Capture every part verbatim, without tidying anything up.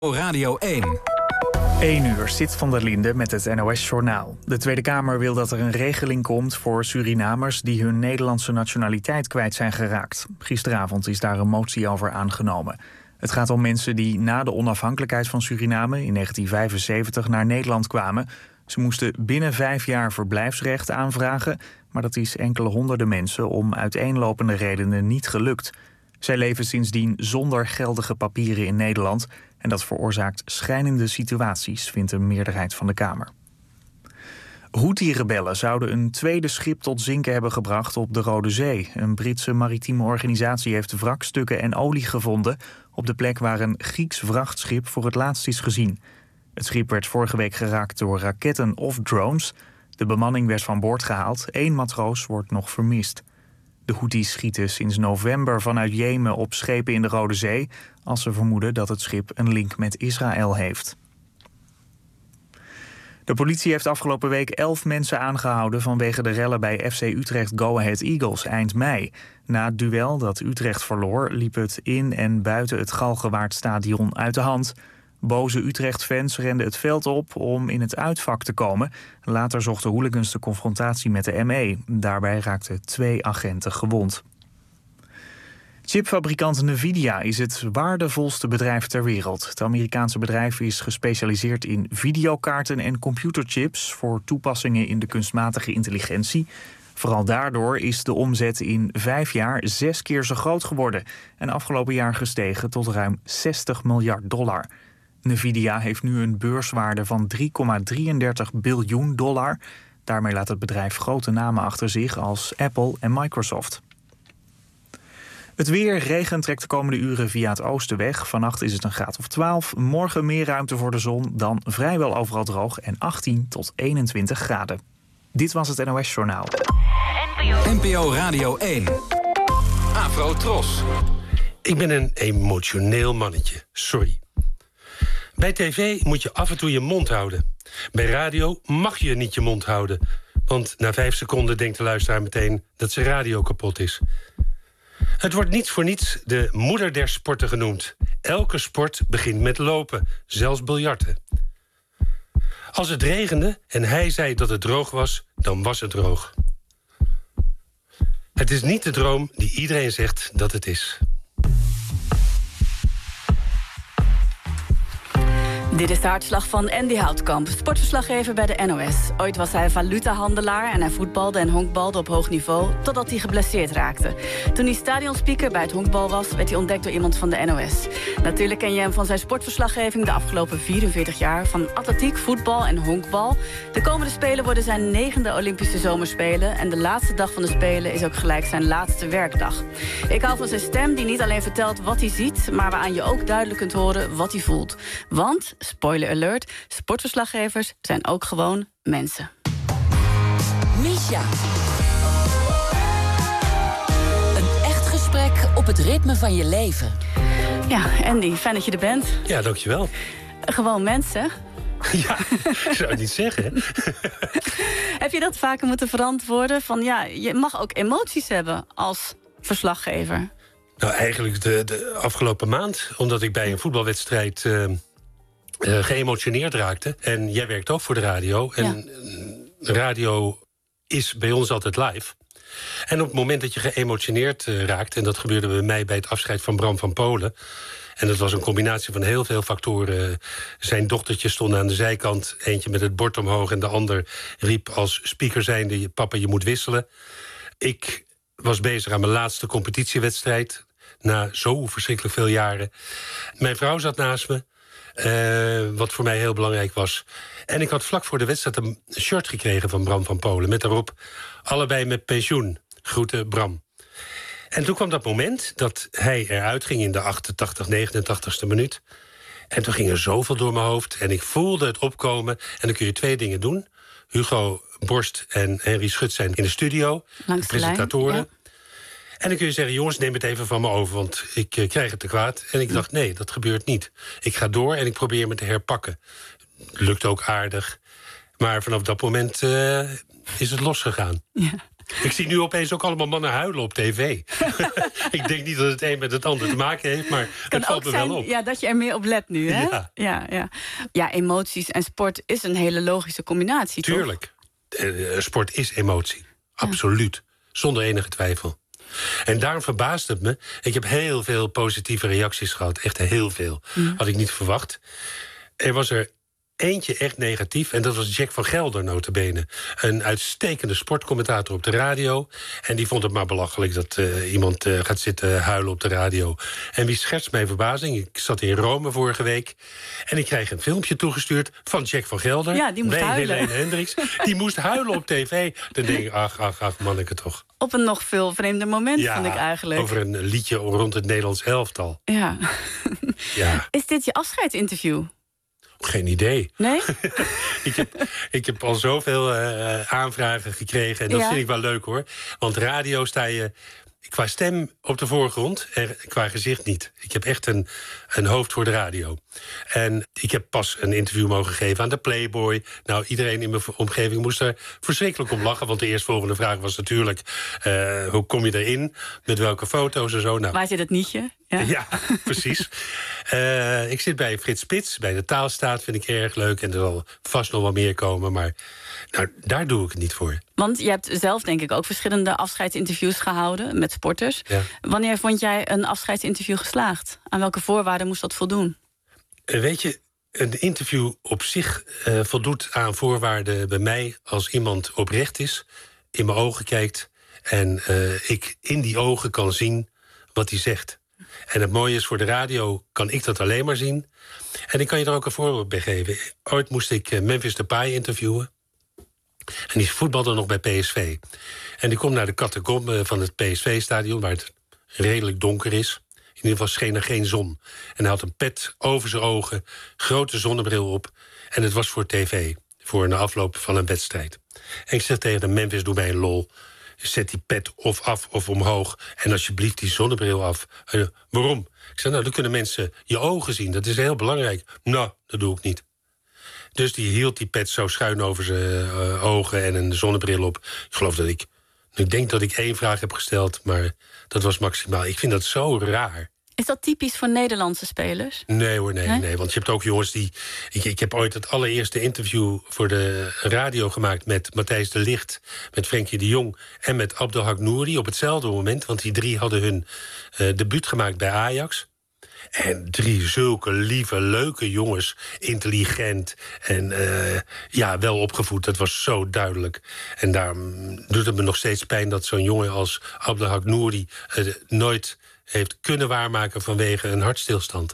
Radio één. één uur, Sit van der Linde met het N O S-journaal. De Tweede Kamer wil dat er een regeling komt voor Surinamers die hun Nederlandse nationaliteit kwijt zijn geraakt. Gisteravond is daar een motie over aangenomen. Het gaat om mensen die na de onafhankelijkheid van Suriname in negentien vijfenzeventig naar Nederland kwamen. Ze moesten binnen vijf jaar verblijfsrecht aanvragen, maar dat is enkele honderden mensen om uiteenlopende redenen niet gelukt. Zij leven sindsdien zonder geldige papieren in Nederland en dat veroorzaakt schrijnende situaties, vindt een meerderheid van de Kamer. Houthi-rebellen zouden een tweede schip tot zinken hebben gebracht op de Rode Zee. Een Britse maritieme organisatie heeft wrakstukken en olie gevonden op de plek waar een Grieks vrachtschip voor het laatst is gezien. Het schip werd vorige week geraakt door raketten of drones. De bemanning werd van boord gehaald. Eén matroos wordt nog vermist. De Houthis schieten sinds november vanuit Jemen op schepen in de Rode Zee als ze vermoeden dat het schip een link met Israël heeft. De politie heeft afgelopen week elf mensen aangehouden vanwege de rellen bij F C Utrecht Go Ahead Eagles eind mei. Na het duel dat Utrecht verloor liep het in en buiten het Galgenwaardstadion uit de hand. Boze Utrecht-fans renden het veld op om in het uitvak te komen. Later zochten hooligans de confrontatie met de M E. Daarbij raakten twee agenten gewond. Chipfabrikant Nvidia is het waardevolste bedrijf ter wereld. Het Amerikaanse bedrijf is gespecialiseerd in videokaarten en computerchips voor toepassingen in de kunstmatige intelligentie. Vooral daardoor is de omzet in vijf jaar zes keer zo groot geworden en afgelopen jaar gestegen tot ruim zestig miljard dollar. Nvidia heeft nu een beurswaarde van drie komma drieëndertig biljoen dollar. Daarmee laat het bedrijf grote namen achter zich als Apple en Microsoft. Het weer, regen trekt de komende uren via het oosten weg. Vannacht is het een graad of twaalf. Morgen meer ruimte voor de zon, dan vrijwel overal droog en achttien tot eenentwintig graden. Dit was het N O S-journaal. N P O Radio één. Afro Tros. Ik ben een emotioneel mannetje, sorry. Bij tv moet je af en toe je mond houden. Bij radio mag je niet je mond houden. Want na vijf seconden denkt de luisteraar meteen dat zijn radio kapot is. Het wordt niets voor niets de moeder der sporten genoemd. Elke sport begint met lopen, zelfs biljarten. Als het regende en hij zei dat het droog was, dan was het droog. Het is niet de droom die iedereen zegt dat het is. Dit is de hartslag van Andy Houtkamp, sportverslaggever bij de N O S. Ooit was hij valutahandelaar en hij voetbalde en honkbalde op hoog niveau totdat hij geblesseerd raakte. Toen hij stadionspeaker bij het honkbal was, werd hij ontdekt door iemand van de N O S. Natuurlijk ken je hem van zijn sportverslaggeving de afgelopen vierenveertig jaar van atletiek, voetbal en honkbal. De komende Spelen worden zijn negende Olympische Zomerspelen en de laatste dag van de Spelen is ook gelijk zijn laatste werkdag. Ik hou van zijn stem die niet alleen vertelt wat hij ziet, maar waaraan je ook duidelijk kunt horen wat hij voelt. Want spoiler alert, sportverslaggevers zijn ook gewoon mensen. Misha. Een echt gesprek op het ritme van je leven. Ja, Andy, fijn dat je er bent. Ja, dankjewel. Gewoon mensen. Ja, ik zou het niet zeggen. Heb je dat vaker moeten verantwoorden? Van ja, je mag ook emoties hebben als verslaggever. Nou, eigenlijk de, de afgelopen maand, omdat ik bij een voetbalwedstrijd Uh, Uh, geëmotioneerd raakte. En jij werkt ook voor de radio. En ja. Radio is bij ons altijd live. En op het moment dat je geëmotioneerd uh, raakt, en dat gebeurde bij mij bij het afscheid van Bram van Polen, en dat was een combinatie van heel veel factoren. Zijn dochtertje stond aan de zijkant, eentje met het bord omhoog en de ander riep als speaker zijnde: papa, je moet wisselen. Ik was bezig aan mijn laatste competitiewedstrijd na zo verschrikkelijk veel jaren. Mijn vrouw zat naast me. Uh, wat voor mij heel belangrijk was. En ik had vlak voor de wedstrijd een shirt gekregen van Bram van Polen met daarop: allebei met pensioen. Groeten, Bram. En toen kwam dat moment dat hij eruit ging in de achtentachtig, negenentachtigste minuut. En toen ging er zoveel door mijn hoofd en ik voelde het opkomen. En dan kun je twee dingen doen. Hugo Borst en Henry Schut zijn in de studio, langs de presentatoren. Lijn, ja. En dan kun je zeggen: jongens, neem het even van me over, want ik uh, krijg het te kwaad. En ik dacht, nee, dat gebeurt niet. Ik ga door en ik probeer me te herpakken. Lukt ook aardig. Maar vanaf dat moment uh, is het losgegaan. Ja. Ik zie nu opeens ook allemaal mannen huilen op tv. Ik denk niet dat het een met het ander te maken heeft, maar kan het valt ook me zijn, wel op. Ja, dat je er meer op let nu, hè? Ja. Ja, ja. ja, emoties en sport is een hele logische combinatie, Tuurlijk. Uh, sport is emotie. Absoluut. Ja. Zonder enige twijfel. En daarom verbaast het me. Ik heb heel veel positieve reacties gehad. Echt heel veel. Mm. Had ik niet verwacht. Er was er eentje echt negatief. En dat was Jack van Gelder, nota bene. Een uitstekende sportcommentator op de radio. En die vond het maar belachelijk dat uh, iemand uh, gaat zitten huilen op de radio. En wie schetst mijn verbazing? Ik zat in Rome vorige week. En ik kreeg een filmpje toegestuurd van Jack van Gelder. Ja, die moest bij huilen. Helene Hendricks. Die moest huilen op tv. Dan denk ik, ach, ach, ach, manneke toch. Op een nog veel vreemder moment, ja, vond ik eigenlijk. Over een liedje rond het Nederlands elftal. Ja. ja. Is dit je afscheidsinterview? Geen idee. Nee? ik, heb, ik heb al zoveel uh, aanvragen gekregen. En dat ja. vind ik wel leuk, hoor. Want radio sta je qua stem op de voorgrond en qua gezicht niet. Ik heb echt een, een hoofd voor de radio. En ik heb pas een interview mogen geven aan de Playboy. Nou, iedereen in mijn omgeving moest er verschrikkelijk om lachen. Want de eerstvolgende vraag was natuurlijk... Uh, hoe kom je erin? Met welke foto's en zo? Nou, waar zit het nietje? Ja, ja precies. uh, ik zit bij Frits Spits, bij de Taalstaat, vind ik erg leuk. En er zal vast nog wel meer komen, maar nou, daar doe ik het niet voor. Want je hebt zelf denk ik ook verschillende afscheidsinterviews gehouden met sporters. Ja. Wanneer vond jij een afscheidsinterview geslaagd? Aan welke voorwaarden moest dat voldoen? Uh, weet je, een interview op zich uh, voldoet aan voorwaarden bij mij als iemand oprecht is, in mijn ogen kijkt en uh, ik in die ogen kan zien wat hij zegt. En het mooie is, voor de radio kan ik dat alleen maar zien. En ik kan je er ook een voorbeeld bij geven. Ooit moest ik Memphis Depay interviewen. En die voetbalde nog bij P S V. En die komt naar de catacombe van het P S V-stadion, waar het redelijk donker is. In ieder geval scheen er geen zon. En hij had een pet over zijn ogen, grote zonnebril op. En het was voor tv, voor een afloop van een wedstrijd. En ik zeg tegen de Memphis, doe mij een lol. Zet die pet of af of omhoog. En alsjeblieft die zonnebril af. Uh, waarom? Ik zei, nou, dan kunnen mensen je ogen zien. Dat is heel belangrijk. Nou, dat doe ik niet. Dus die hield die pet zo schuin over zijn uh, ogen en een zonnebril op. Ik geloof dat ik... Ik denk dat ik één vraag heb gesteld, maar dat was maximaal. Ik vind dat zo raar. Is dat typisch voor Nederlandse spelers? Nee hoor, nee, nee. Want je hebt ook jongens die... Ik, ik heb ooit het allereerste interview voor de radio gemaakt met Matthijs de Ligt, met Frenkie de Jong en met Abdelhak Nouri op hetzelfde moment. Want die drie hadden hun uh, debuut gemaakt bij Ajax. En drie zulke lieve, leuke jongens. Intelligent en uh, ja, wel opgevoed. Dat was zo duidelijk. En daarom doet het me nog steeds pijn dat zo'n jongen als Abdelhak Nouri uh, nooit heeft kunnen waarmaken vanwege een hartstilstand.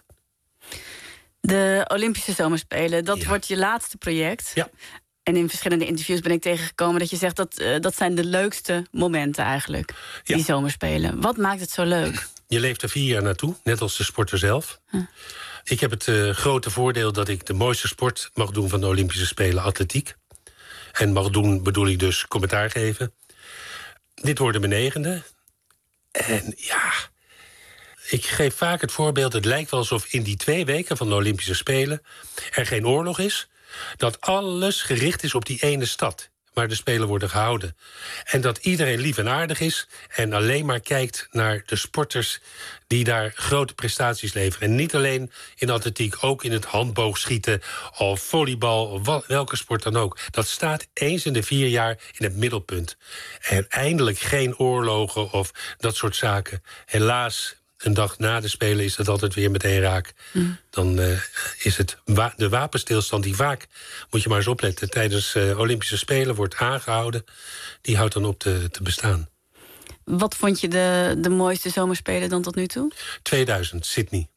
De Olympische Zomerspelen, dat ja. wordt je laatste project. Ja. En in verschillende interviews ben ik tegengekomen dat je zegt dat uh, dat zijn de leukste momenten eigenlijk, ja. die Zomerspelen. Wat maakt het zo leuk? Je leeft er vier jaar naartoe, net als de sporter zelf. Huh. Ik heb het uh, grote voordeel dat ik de mooiste sport mag doen van de Olympische Spelen, atletiek. En mag doen bedoel ik dus commentaar geven. Dit wordt mijn negende. En ja, ik geef vaak het voorbeeld, het lijkt wel alsof in die twee weken van de Olympische Spelen er geen oorlog is. Dat alles gericht is op die ene stad waar de Spelen worden gehouden. En dat iedereen lief en aardig is en alleen maar kijkt naar de sporters die daar grote prestaties leveren. En niet alleen in atletiek, ook in het handboogschieten of volleybal of welke sport dan ook. Dat staat eens in de vier jaar in het middelpunt. En eindelijk geen oorlogen of dat soort zaken. Helaas, een dag na de Spelen is dat altijd weer meteen raak. Mm. Dan uh, is het wa- de wapenstilstand die vaak, moet je maar eens opletten, tijdens uh, Olympische Spelen wordt aangehouden. Die houdt dan op te, te bestaan. Wat vond je de, de mooiste Zomerspelen dan tot nu toe? tweeduizend, Sydney.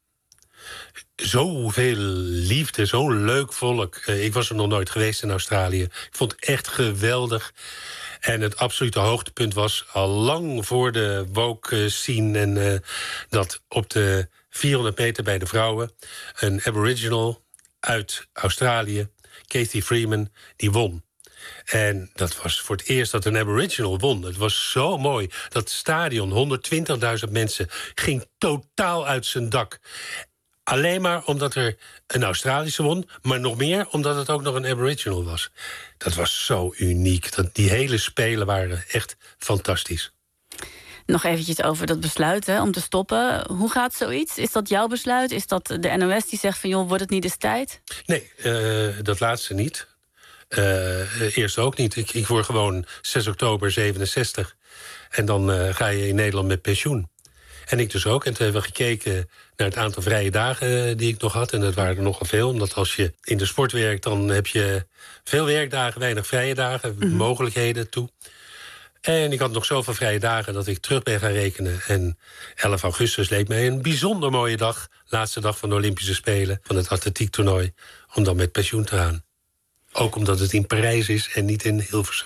Zoveel liefde, zo'n leuk volk. Uh, ik was er nog nooit geweest in Australië. Ik vond het echt geweldig. En het absolute hoogtepunt was al lang voor de woke scene en uh, dat op de vierhonderd meter bij de vrouwen een aboriginal uit Australië, Cathy Freeman, die won. En dat was voor het eerst dat een aboriginal won. Het was zo mooi. Dat stadion, honderdtwintigduizend mensen, ging totaal uit zijn dak. Alleen maar omdat er een Australische won, maar nog meer omdat het ook nog een Aboriginal was. Dat was zo uniek. Dat, die hele spelen waren echt fantastisch. Nog eventjes over dat besluit hè, om te stoppen. Hoe gaat zoiets? Is dat jouw besluit? Is dat de N O S die zegt van joh, wordt het niet eens tijd? Nee, uh, dat laatste niet. Uh, eerst ook niet. Ik, ik word gewoon zes oktober zevenenzestig. En dan uh, ga je in Nederland met pensioen. En ik dus ook. En toen hebben we gekeken naar het aantal vrije dagen die ik nog had. En dat waren er nogal veel. Omdat als je in de sport werkt, dan heb je veel werkdagen, weinig vrije dagen. Mm-hmm. Mogelijkheden toe. En ik had nog zoveel vrije dagen dat ik terug ben gaan rekenen. En elf augustus leek mij een bijzonder mooie dag. Laatste dag van de Olympische Spelen, van het atletiektoernooi. Om dan met pensioen te gaan. Ook omdat het in Parijs is en niet in Hilversum.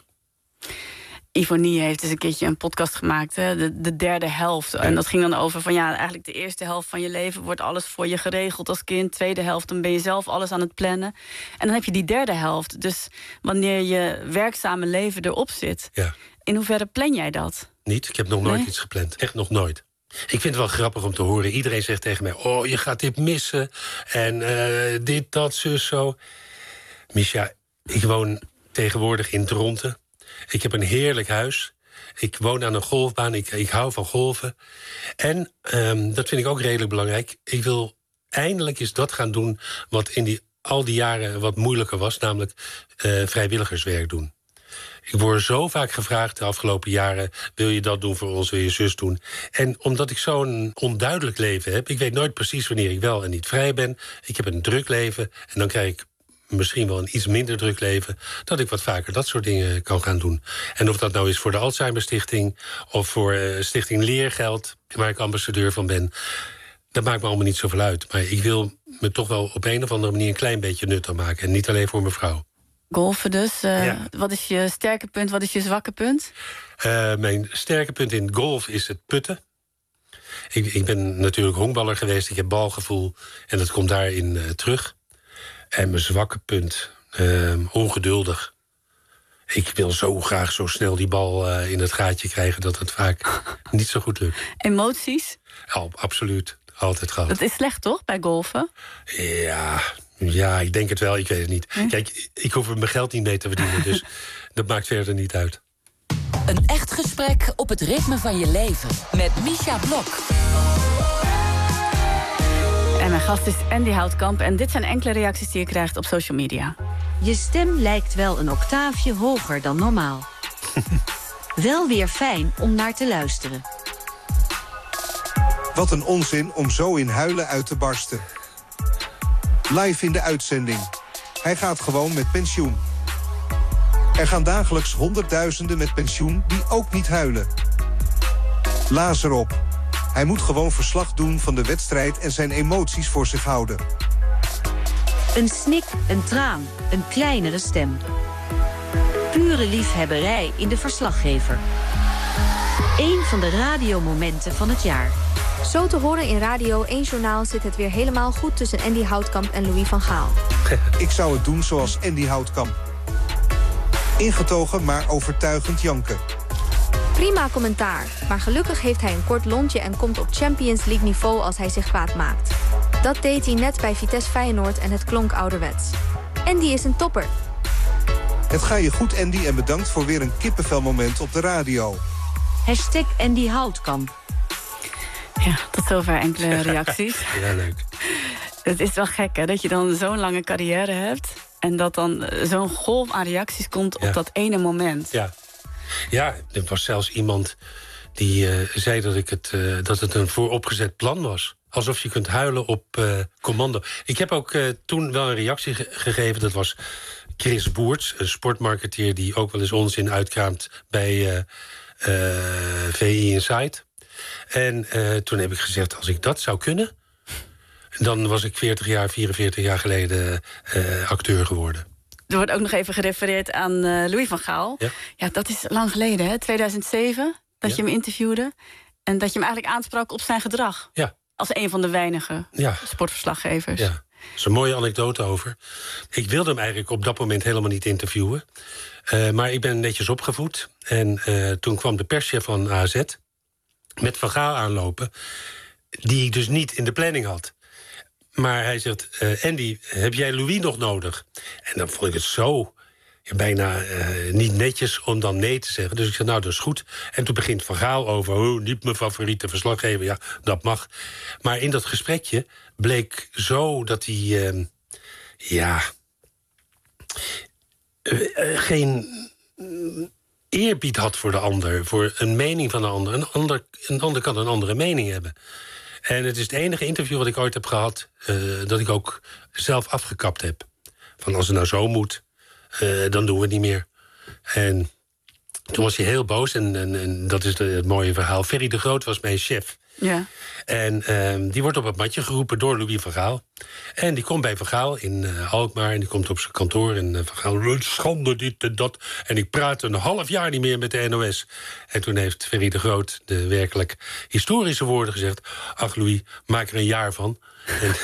Ivonie heeft eens een keertje een podcast gemaakt, hè? De, de derde helft. Ja. En dat ging dan over van ja, eigenlijk de eerste helft van je leven wordt alles voor je geregeld als kind. Tweede helft, dan ben je zelf alles aan het plannen. En dan heb je die derde helft. Dus wanneer je werkzame leven erop zit, ja. In hoeverre plan jij dat? Niet, ik heb nog nooit nee? iets gepland. Echt nog nooit. Ik vind het wel grappig om te horen. Iedereen zegt tegen mij, oh, je gaat dit missen. En uh, dit, dat, zus, zo. Misja, ik woon tegenwoordig in Dronten. Ik heb een heerlijk huis. Ik woon aan een golfbaan. Ik, ik hou van golven. En um, dat vind ik ook redelijk belangrijk. Ik wil eindelijk eens dat gaan doen wat in die, al die jaren wat moeilijker was. Namelijk uh, vrijwilligerswerk doen. Ik word zo vaak gevraagd de afgelopen jaren, wil je dat doen voor ons, wil je zus doen? En omdat ik zo'n onduidelijk leven heb, ik weet nooit precies wanneer ik wel en niet vrij ben. Ik heb een druk leven en dan krijg ik misschien wel een iets minder druk leven, dat ik wat vaker dat soort dingen kan gaan doen. En of dat nou is voor de Alzheimer Stichting of voor uh, Stichting Leergeld, waar ik ambassadeur van ben, dat maakt me allemaal niet zoveel uit. Maar ik wil me toch wel op een of andere manier een klein beetje nut aan maken. En niet alleen voor mijn vrouw. Golfen dus. Uh, ja. Wat is je sterke punt, wat is je zwakke punt? Uh, mijn sterke punt in golf is het putten. Ik, ik ben natuurlijk honkballer geweest, ik heb balgevoel en dat komt daarin uh, terug. En mijn zwakke punt, uh, ongeduldig. Ik wil zo graag zo snel die bal uh, in het gaatje krijgen dat het vaak niet zo goed lukt. Emoties? Ja, absoluut. Altijd gehad. Dat is slecht toch, bij golfen? Ja, ja, ik denk het wel, ik weet het niet. Hm? Kijk, ik hoef er mijn geld niet mee te verdienen, dus dat maakt verder niet uit. Een echt gesprek op het ritme van je leven met Misja Blok. En mijn gast is Andy Houtkamp en dit zijn enkele reacties die je krijgt op social media. Je stem lijkt wel een octaafje hoger dan normaal. Wel weer fijn om naar te luisteren. Wat een onzin om zo in huilen uit te barsten. Live in de uitzending. Hij gaat gewoon met pensioen. Er gaan dagelijks honderdduizenden met pensioen die ook niet huilen. Lazer op. Hij moet gewoon verslag doen van de wedstrijd en zijn emoties voor zich houden. Een snik, een traan, een kleinere stem. Pure liefhebberij in de verslaggever. Eén van de radiomomenten van het jaar. Zo te horen in Radio één Journaal zit het weer helemaal goed tussen Andy Houtkamp en Louis van Gaal. Ik zou het doen zoals Andy Houtkamp. Ingetogen, maar overtuigend janken. Prima commentaar, maar gelukkig heeft hij een kort lontje en komt op Champions League niveau als hij zich kwaad maakt. Dat deed hij net bij Vitesse Feyenoord en het klonk ouderwets. Andy is een topper. Het ga je goed, Andy, en bedankt voor weer een kippenvelmoment op de radio. Hashtag Andy Houtkamp. Ja, tot zover enkele reacties. Ja, leuk. Het is wel gek, hè, dat je dan zo'n lange carrière hebt en dat dan zo'n golf aan reacties komt op ja. dat ene moment. Ja. Ja, er was zelfs iemand die uh, zei dat, ik het, uh, dat het een vooropgezet plan was. Alsof je kunt huilen op uh, commando. Ik heb ook uh, toen wel een reactie ge- gegeven. Dat was Chris Boerts, een sportmarketeer die ook wel eens onzin uitkraamt bij uh, uh, V I Insight. En uh, toen heb ik gezegd, als ik dat zou kunnen, dan was ik veertig jaar, vierenveertig jaar geleden uh, acteur geworden. Er wordt ook nog even gerefereerd aan uh, Louis van Gaal. Ja. ja, dat is lang geleden, hè? tweeduizend zeven, dat ja. je hem interviewde. En dat je hem eigenlijk aansprak op zijn gedrag. Ja. Als een van de weinige ja. sportverslaggevers. Ja, er is een mooie anekdote over. Ik wilde hem eigenlijk op dat moment helemaal niet interviewen. Uh, maar ik ben netjes opgevoed. En uh, toen kwam de perschef van A Z met Van Gaal aanlopen, die ik dus niet in de planning had. Maar hij zegt, uh, Andy, heb jij Louis nog nodig? En dan vond ik het zo ja, bijna uh, niet netjes om dan nee te zeggen. Dus ik zei, nou, dat is goed. En toen begint Van Gaal over, oh, niet mijn favoriete verslaggever. Ja, dat mag. Maar in dat gesprekje bleek zo dat hij... Uh, ja... Uh, uh, geen eerbied had voor de ander. Voor een mening van de ander. Een ander, een ander kan een andere mening hebben. En het is het enige interview wat ik ooit heb gehad... Uh, dat ik ook zelf afgekapt heb. Van als het nou zo moet, uh, dan doen we het niet meer. En toen was hij heel boos. En, en, en dat is de, het mooie verhaal. Ferry de Groot was mijn chef. Ja. En uh, die wordt op het matje geroepen door Louis van Gaal. En die komt bij Van Gaal in uh, Alkmaar. En die komt op zijn kantoor. En uh, Van Gaal, schande dit en dat. En ik praat een half jaar niet meer met de N O S. En toen heeft Ferry de Groot de werkelijk historische woorden gezegd. Ach Louis, maak er een jaar van. En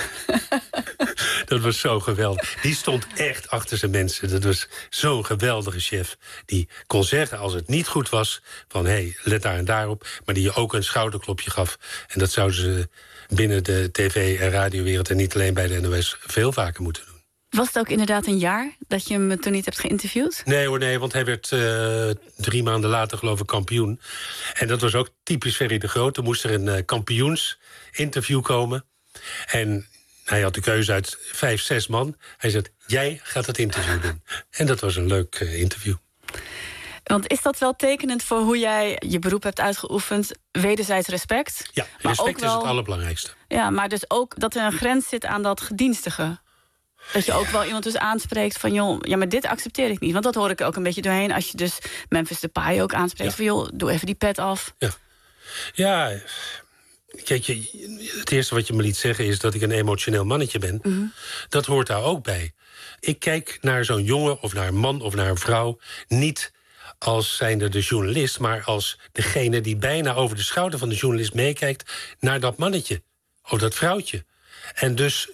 dat was zo geweldig. Die stond echt achter zijn mensen. Dat was zo'n geweldige chef. Die kon zeggen als het niet goed was... van hé, hey, let daar en daarop. Maar die je ook een schouderklopje gaf. En dat zouden ze binnen de tv- en radiowereld... en niet alleen bij de N O S veel vaker moeten doen. Was het ook inderdaad een jaar dat je hem toen niet hebt geïnterviewd? Nee hoor, nee, want hij werd uh, drie maanden later geloof ik kampioen. En dat was ook typisch Ferry de Groot. Er moest er een uh, kampioensinterview komen... En hij had de keuze uit vijf, zes man. Hij zei, jij gaat het interview doen. En dat was een leuk uh, interview. Want is dat wel tekenend voor hoe jij je beroep hebt uitgeoefend? Wederzijds respect? Ja, maar respect wel, is het allerbelangrijkste. Ja, maar dus ook dat er een grens zit aan dat gedienstige. Dat je ook ja. wel iemand dus aanspreekt van... joh, ja, maar dit accepteer ik niet. Want dat hoor ik ook een beetje doorheen... als je dus Memphis Depay ook aanspreekt... Ja. van joh, doe even die pet af. Ja, ja... Kijk, je, het eerste wat je me liet zeggen is dat ik een emotioneel mannetje ben. Mm-hmm. Dat hoort daar ook bij. Ik kijk naar zo'n jongen of naar een man of naar een vrouw... niet als zijnde de journalist... maar als degene die bijna over de schouder van de journalist meekijkt... naar dat mannetje of dat vrouwtje. En dus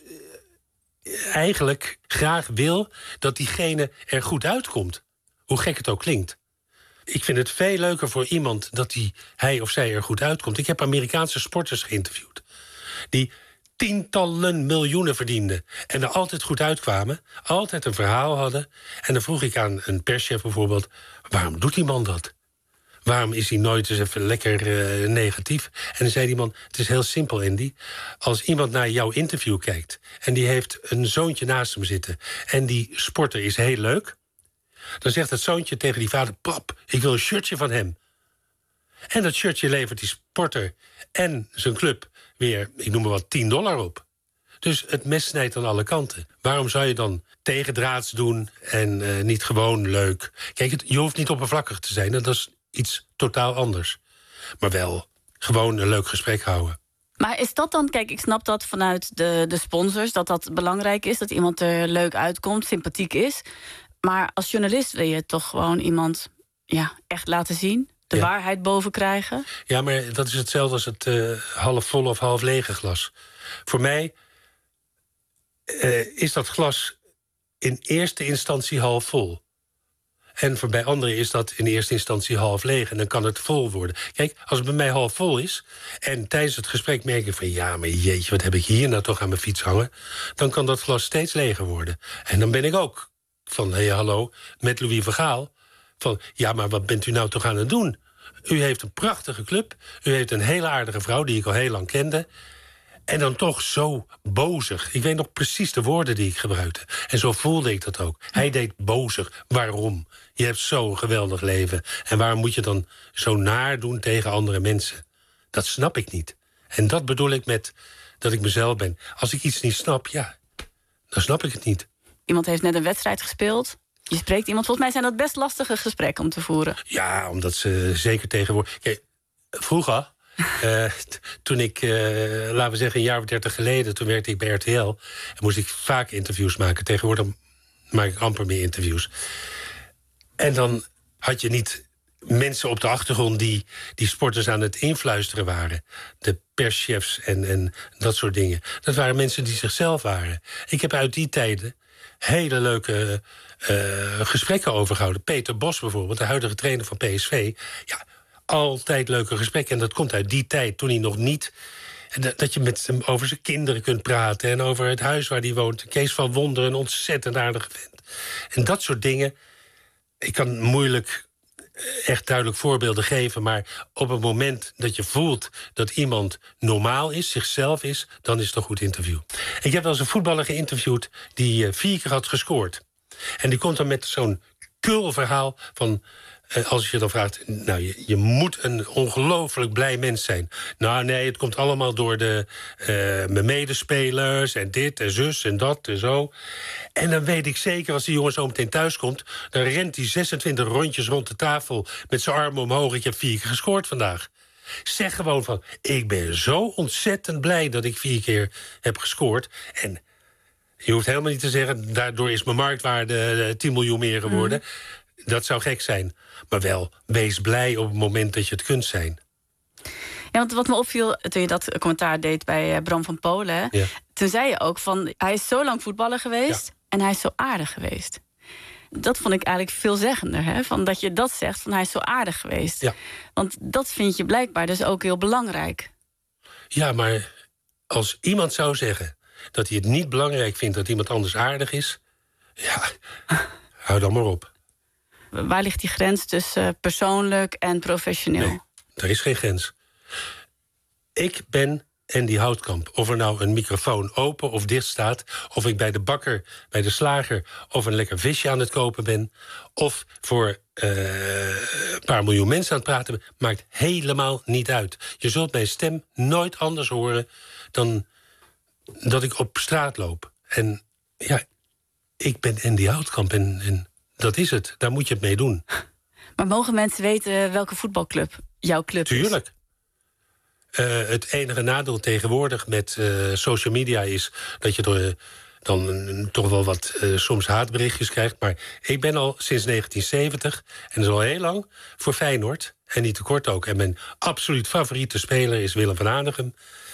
eigenlijk graag wil dat diegene er goed uitkomt. Hoe gek het ook klinkt. Ik vind het veel leuker voor iemand dat die, hij of zij er goed uitkomt. Ik heb Amerikaanse sporters geïnterviewd. Die tientallen miljoenen verdienden. En er altijd goed uitkwamen. Altijd een verhaal hadden. En dan vroeg ik aan een perschef bijvoorbeeld... waarom doet die man dat? Waarom is hij nooit eens even lekker uh, negatief? En dan zei die man, het is heel simpel, Andy. Als iemand naar jouw interview kijkt... en die heeft een zoontje naast hem zitten... en die sporter is heel leuk... dan zegt het zoontje tegen die vader... pap, ik wil een shirtje van hem. En dat shirtje levert die sporter en zijn club weer, ik noem maar wat, tien dollar op. Dus het mes snijdt aan alle kanten. Waarom zou je dan tegendraads doen en uh, niet gewoon leuk? Kijk, het, je hoeft niet oppervlakkig te zijn, dat is iets totaal anders. Maar wel gewoon een leuk gesprek houden. Maar is dat dan, kijk, ik snap dat vanuit de, de sponsors... dat dat belangrijk is, dat iemand er leuk uitkomt, sympathiek is... Maar als journalist wil je toch gewoon iemand ja, echt laten zien? De ja. waarheid boven krijgen? Ja, maar dat is hetzelfde als het uh, half vol of half lege glas. Voor mij uh, is dat glas in eerste instantie half vol. En voor bij anderen is dat in eerste instantie half leeg. En dan kan het vol worden. Kijk, als het bij mij half vol is... en tijdens het gesprek merk ik van... ja, maar jeetje, wat heb ik hier nou toch aan mijn fiets hangen? Dan kan dat glas steeds leger worden. En dan ben ik ook... van, hé, hey, hallo, met Louis van Gaal. Van, ja, maar wat bent u nou toch aan het doen? U heeft een prachtige club. U heeft een hele aardige vrouw die ik al heel lang kende. En dan toch zo bozig. Ik weet nog precies de woorden die ik gebruikte. En zo voelde ik dat ook. Hij deed bozig. Waarom? Je hebt zo'n geweldig leven. En waarom moet je dan zo naar doen tegen andere mensen? Dat snap ik niet. En dat bedoel ik met dat ik mezelf ben. Als ik iets niet snap, ja, dan snap ik het niet. Iemand heeft net een wedstrijd gespeeld. Je spreekt iemand. Volgens mij zijn dat best lastige gesprekken om te voeren. Ja, omdat ze zeker tegenwoordig... Kijk, vroeger, uh, t- toen ik, uh, laten we zeggen, een jaar of dertig geleden... toen werkte ik bij R T L en moest ik vaak interviews maken. Tegenwoordig maak ik amper meer interviews. En dan had je niet mensen op de achtergrond... die, die sporters aan het influisteren waren. De perschefs en, en dat soort dingen. Dat waren mensen die zichzelf waren. Ik heb uit die tijden hele leuke uh, gesprekken overgehouden. Peter Bos bijvoorbeeld, de huidige trainer van P S V. Ja, altijd leuke gesprekken. En dat komt uit die tijd, toen hij nog niet En dat, dat je met hem over zijn kinderen kunt praten... en over het huis waar hij woont. Kees van Wonderen, een ontzettend aardige vent. En dat soort dingen... Ik kan moeilijk echt duidelijk voorbeelden geven... maar op het moment dat je voelt dat iemand normaal is, zichzelf is... dan is het een goed interview. Ik heb wel eens een voetballer geïnterviewd die uh, vier keer had gescoord. En die komt dan met zo'n kul verhaal van... Uh, als je dan vraagt, nou, je, je moet een ongelooflijk blij mens zijn. Nou, nee, het komt allemaal door de, uh, mijn medespelers... en dit en zus en dat en zo. En dan weet ik zeker, als die jongen zo meteen thuis komt... dan rent hij zesentwintig rondjes rond de tafel met zijn armen omhoog. Ik heb vier keer gescoord vandaag. Zeg gewoon van, ik ben zo ontzettend blij dat ik vier keer heb gescoord. En je hoeft helemaal niet te zeggen... daardoor is mijn marktwaarde tien miljoen meer geworden... Mm. Dat zou gek zijn. Maar wel, wees blij op het moment dat je het kunt zijn. Ja, want wat me opviel toen je dat commentaar deed bij Bram van Polen... Ja. Toen zei je ook van, hij is zo lang voetballer geweest... Ja. en hij is zo aardig geweest. Dat vond ik eigenlijk veelzeggender, hè? Van dat je dat zegt, van hij is zo aardig geweest. Ja. Want dat vind je blijkbaar dus ook heel belangrijk. Ja, maar als iemand zou zeggen... dat hij het niet belangrijk vindt dat iemand anders aardig is... ja, hou dan maar op. Waar ligt die grens tussen persoonlijk en professioneel? Nee, er is geen grens. Ik ben Andy Houtkamp. Of er nou een microfoon open of dicht staat... of ik bij de bakker, bij de slager... of een lekker visje aan het kopen ben... of voor uh, een paar miljoen mensen aan het praten ben... maakt helemaal niet uit. Je zult mijn stem nooit anders horen... dan dat ik op straat loop. En ja, ik ben Andy Houtkamp en... en dat is het, daar moet je het mee doen. Maar mogen mensen weten welke voetbalclub jouw club Tuurlijk. is? Uh, het enige nadeel tegenwoordig met uh, social media is... dat je er, uh, dan uh, toch wel wat uh, soms haatberichtjes krijgt. Maar ik ben al sinds negentien zeventig, en dat is al heel lang, voor Feyenoord. En niet te kort ook. En mijn absoluut favoriete speler is Willem van Hanegem.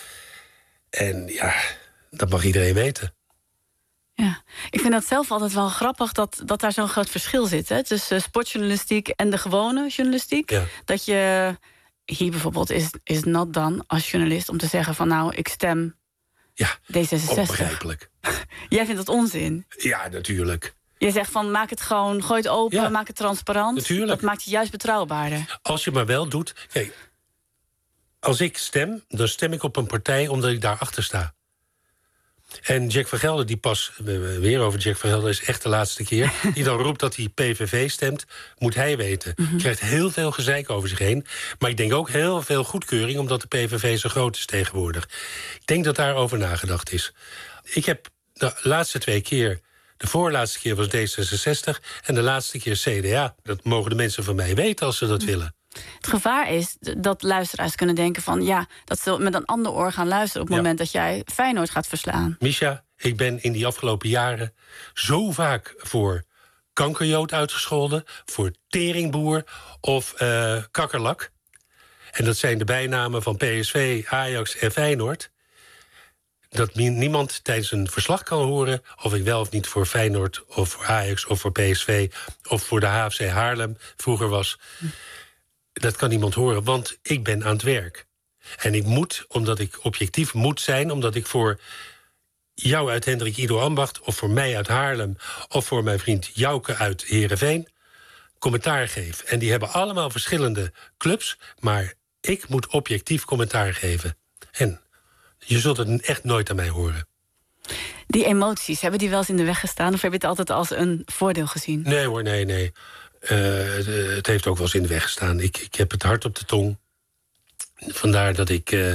En ja, dat mag iedereen weten. Ja, ik vind dat zelf altijd wel grappig dat, dat daar zo'n groot verschil zit. Hè, tussen sportjournalistiek en de gewone journalistiek. Ja. Dat je hier bijvoorbeeld is, is not dan als journalist om te zeggen van nou, ik stem ja, D zesenzestig. Onbegrijpelijk. Jij vindt dat onzin? Ja, natuurlijk. Je zegt van maak het gewoon, gooi het open, ja, maak het transparant. Natuurlijk. Dat maakt het juist betrouwbaarder. Als je maar wel doet... Kijk, als ik stem, dan stem ik op een partij omdat ik daarachter sta. En Jack van Gelder, die pas, weer over Jack van Gelder... is echt de laatste keer, die dan roept dat hij P V V stemt... moet hij weten. Mm-hmm. Hij krijgt heel veel gezeik over zich heen. Maar ik denk ook heel veel goedkeuring... omdat de P V V zo groot is tegenwoordig. Ik denk dat daarover nagedacht is. Ik heb de laatste twee keer... de voorlaatste keer was D zesenzestig... en de laatste keer C D A. Dat mogen de mensen van mij weten als ze dat mm-hmm. willen. Het gevaar is dat luisteraars kunnen denken van... ja, dat ze met een ander oor gaan luisteren... op het ja. moment dat jij Feyenoord gaat verslaan. Misha, ik ben in die afgelopen jaren zo vaak voor kankerjood uitgescholden... voor teringboer of uh, kakkerlak. En dat zijn de bijnamen van P S V, Ajax en Feyenoord. Dat niemand tijdens een verslag kan horen... of ik wel of niet voor Feyenoord of voor Ajax of voor P S V... of voor de H F C Haarlem vroeger was... Hm. Dat kan niemand horen, want ik ben aan het werk. En ik moet, omdat ik objectief moet zijn... omdat ik voor jou uit Hendrik Ido Ambacht... of voor mij uit Haarlem... of voor mijn vriend Jouke uit Heerenveen... commentaar geef. En die hebben allemaal verschillende clubs... maar ik moet objectief commentaar geven. En je zult het echt nooit aan mij horen. Die emoties, hebben die wel eens in de weg gestaan... of heb je het altijd als een voordeel gezien? Nee hoor, nee, nee. Uh, het heeft ook wel eens in de weg gestaan. Ik, ik heb het hart op de tong. Vandaar dat ik uh,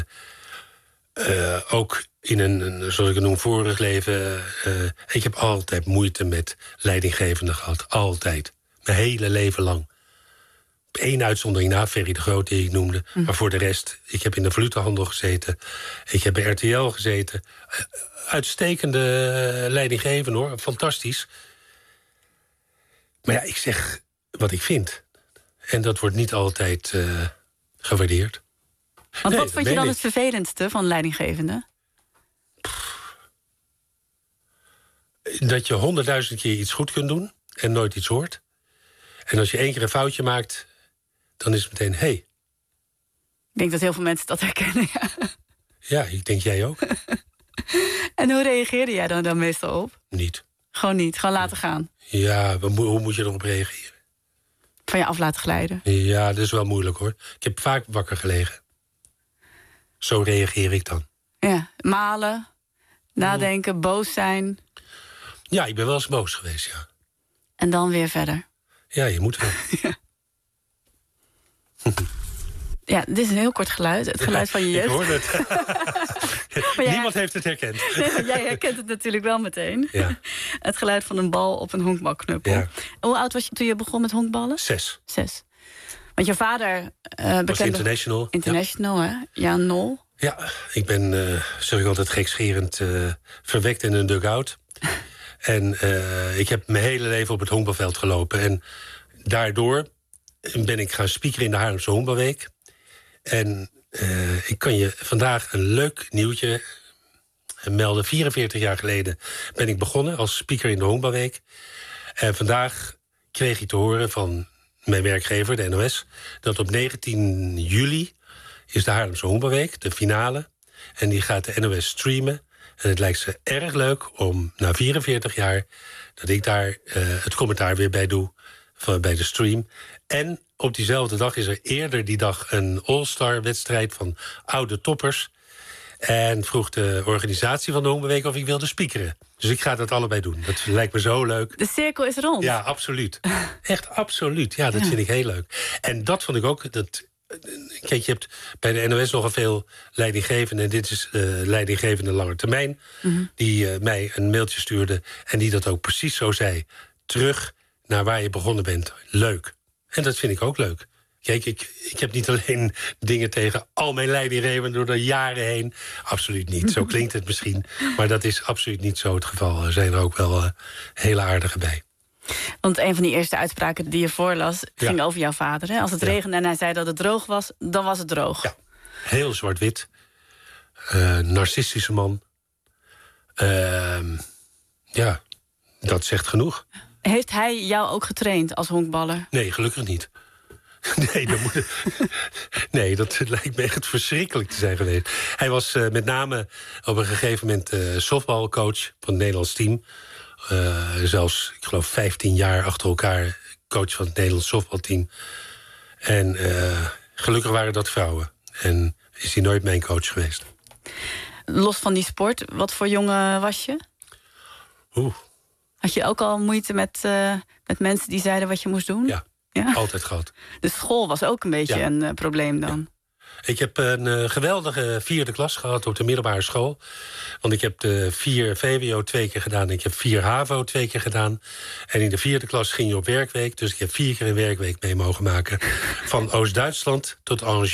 uh, ook in een, een, zoals ik het noem, vorig leven... Uh, ik heb altijd moeite met leidinggevende gehad. Altijd. Mijn hele leven lang. Eén uitzondering na, Ferry de Groot, die ik noemde. Mm. Maar voor de rest, ik heb in de valuutahandel gezeten. Ik heb bij R T L gezeten. Uh, uitstekende leidinggevende, hoor. Fantastisch. Maar ja, ik zeg... wat ik vind. En dat wordt niet altijd uh, gewaardeerd. Want nee, wat vond je dan niet. Het vervelendste van leidinggevende? Dat je honderdduizend keer iets goed kunt doen... en nooit iets hoort. En als je één keer een foutje maakt... dan is het meteen, hé. Hey. Ik denk dat heel veel mensen dat herkennen, ja. Ja, ik denk jij ook. En hoe reageerde jij dan, dan meestal op? Niet. Gewoon niet, gewoon laten gaan? Ja, hoe moet je erop reageren? Van je af laten glijden? Ja, dat is wel moeilijk hoor. Ik heb vaak wakker gelegen. Zo reageer ik dan. Ja, malen, nadenken, oh. boos zijn. Ja, ik ben wel eens boos geweest, ja. En dan weer verder. Ja, je moet wel. Ja. Ja, dit is een heel kort geluid. Het geluid van je jeugd. Ik hoor het. jij, Niemand heeft het herkend. Nee, jij herkent het natuurlijk wel meteen. Ja. Het geluid van een bal op een honkbalknuppel. Ja. Hoe oud was je toen je begon met honkballen? Zes. Zes. Want je vader... Uh, bekende... was international. International, ja. hè? Jan Nol. Ja, ik ben, uh, zeg ik altijd gekscherend, uh, verwekt in een dugout. En uh, ik heb mijn hele leven op het honkbalveld gelopen. En daardoor ben ik gaan speakeren in de Haarlemse Honkbalweek. En uh, ik kan je vandaag een leuk nieuwtje melden. vierenveertig jaar geleden ben ik begonnen als speaker in de Honkbalweek. En vandaag kreeg ik te horen van mijn werkgever, de N O S... dat op negentien juli is de Haarlemse Honkbalweek, de finale. En die gaat de N O S streamen. En het lijkt ze erg leuk om na vierenveertig jaar... dat ik daar uh, het commentaar weer bij doe van, bij de stream. En op diezelfde dag is er eerder die dag een All-Star-wedstrijd van oude toppers. En vroeg de organisatie van de Honkbalweek of ik wilde speakeren. Dus ik ga dat allebei doen. Dat lijkt me zo leuk. De cirkel is rond. Ja, absoluut. Echt absoluut. Ja, dat ja. vind ik heel leuk. En dat vond ik ook... Dat, kijk, je hebt bij de N O S nogal veel leidinggevenden... en dit is uh, leidinggevende lange termijn... Mm-hmm. die uh, mij een mailtje stuurde en die dat ook precies zo zei. Terug naar waar je begonnen bent. Leuk. En dat vind ik ook leuk. Kijk, ik, ik heb niet alleen dingen tegen al mijn leidinggevenden door de jaren heen. Absoluut niet. Zo klinkt het misschien. Maar dat is absoluut niet zo het geval. Er zijn er ook wel uh, hele aardige bij. Want een van die eerste uitspraken die je voorlas... ging ja. over jouw vader. Hè? Als het ja. regende en hij zei dat het droog was, dan was het droog. Ja, heel zwart-wit. Uh, narcistische man. Uh, ja, dat zegt genoeg. Heeft hij jou ook getraind als honkballer? Nee, gelukkig niet. Nee, dat, moet... nee, dat lijkt me echt verschrikkelijk te zijn geweest. Hij was uh, met name op een gegeven moment uh, softballcoach van het Nederlands team. Uh, zelfs, ik geloof, vijftien jaar achter elkaar coach van het Nederlands softbalteam. En uh, gelukkig waren dat vrouwen. En is hij nooit mijn coach geweest. Los van die sport, wat voor jongen was je? Oeh. Had je ook al moeite met, uh, met mensen die zeiden wat je moest doen? Ja, ja? altijd gehad. De school was ook een beetje ja. een uh, probleem dan? Ja. Ik heb een uh, geweldige vierde klas gehad op de middelbare school. Want ik heb de vier V W O twee keer gedaan en ik heb vier H A V O twee keer gedaan. En in de vierde klas ging je op werkweek. Dus ik heb vier keer een werkweek mee mogen maken. Van Oost-Duitsland tot Angers.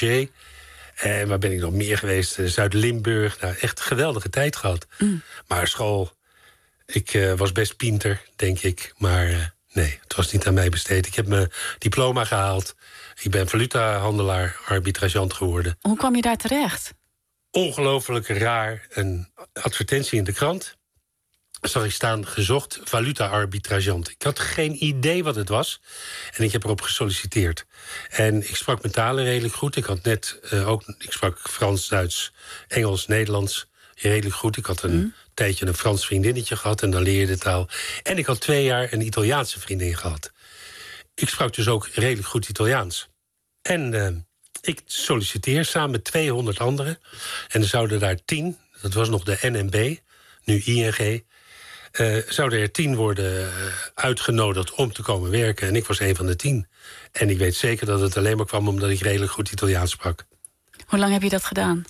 En waar ben ik nog meer geweest? Zuid-Limburg. Nou, echt een geweldige tijd gehad. Mm. Maar school... Ik uh, was best pinter, denk ik. Maar uh, nee, het was niet aan mij besteed. Ik heb mijn diploma gehaald. Ik ben valutahandelaar, arbitragant geworden. Hoe kwam je daar terecht? Ongelooflijk raar. Een advertentie in de krant. Zag ik staan, gezocht valuta-arbitragant. Ik had geen idee wat het was. En ik heb erop gesolliciteerd. En ik sprak mijn talen redelijk goed. Ik had net uh, ook... Ik sprak Frans, Duits, Engels, Nederlands... redelijk goed. Ik had een mm. tijdje een Frans vriendinnetje gehad... en dan leer je de taal. En ik had twee jaar een Italiaanse vriendin gehad. Ik sprak dus ook redelijk goed Italiaans. En uh, ik solliciteer samen met tweehonderd anderen. En er zouden daar tien, dat was nog de N M B, nu I N G... Uh, zouden er tien worden uh, uitgenodigd om te komen werken. En ik was een van de tien. En ik weet zeker dat het alleen maar kwam omdat ik redelijk goed Italiaans sprak. Hoe lang heb je dat gedaan?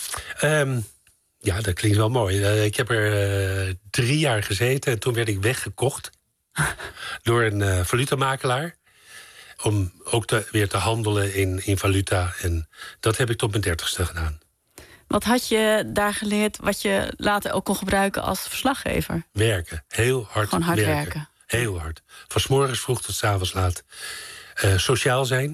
Um, Ja, dat klinkt wel mooi. Uh, ik heb er uh, drie jaar gezeten en toen werd ik weggekocht door een uh, valutamakelaar. Om ook te, weer te handelen in, in valuta. En dat heb ik tot mijn dertigste gedaan. Wat had je daar geleerd wat je later ook kon gebruiken als verslaggever? Werken. Heel hard, Gewoon hard werken. werken. Heel hard. Van 's morgens vroeg tot 's avonds laat. Uh, sociaal zijn.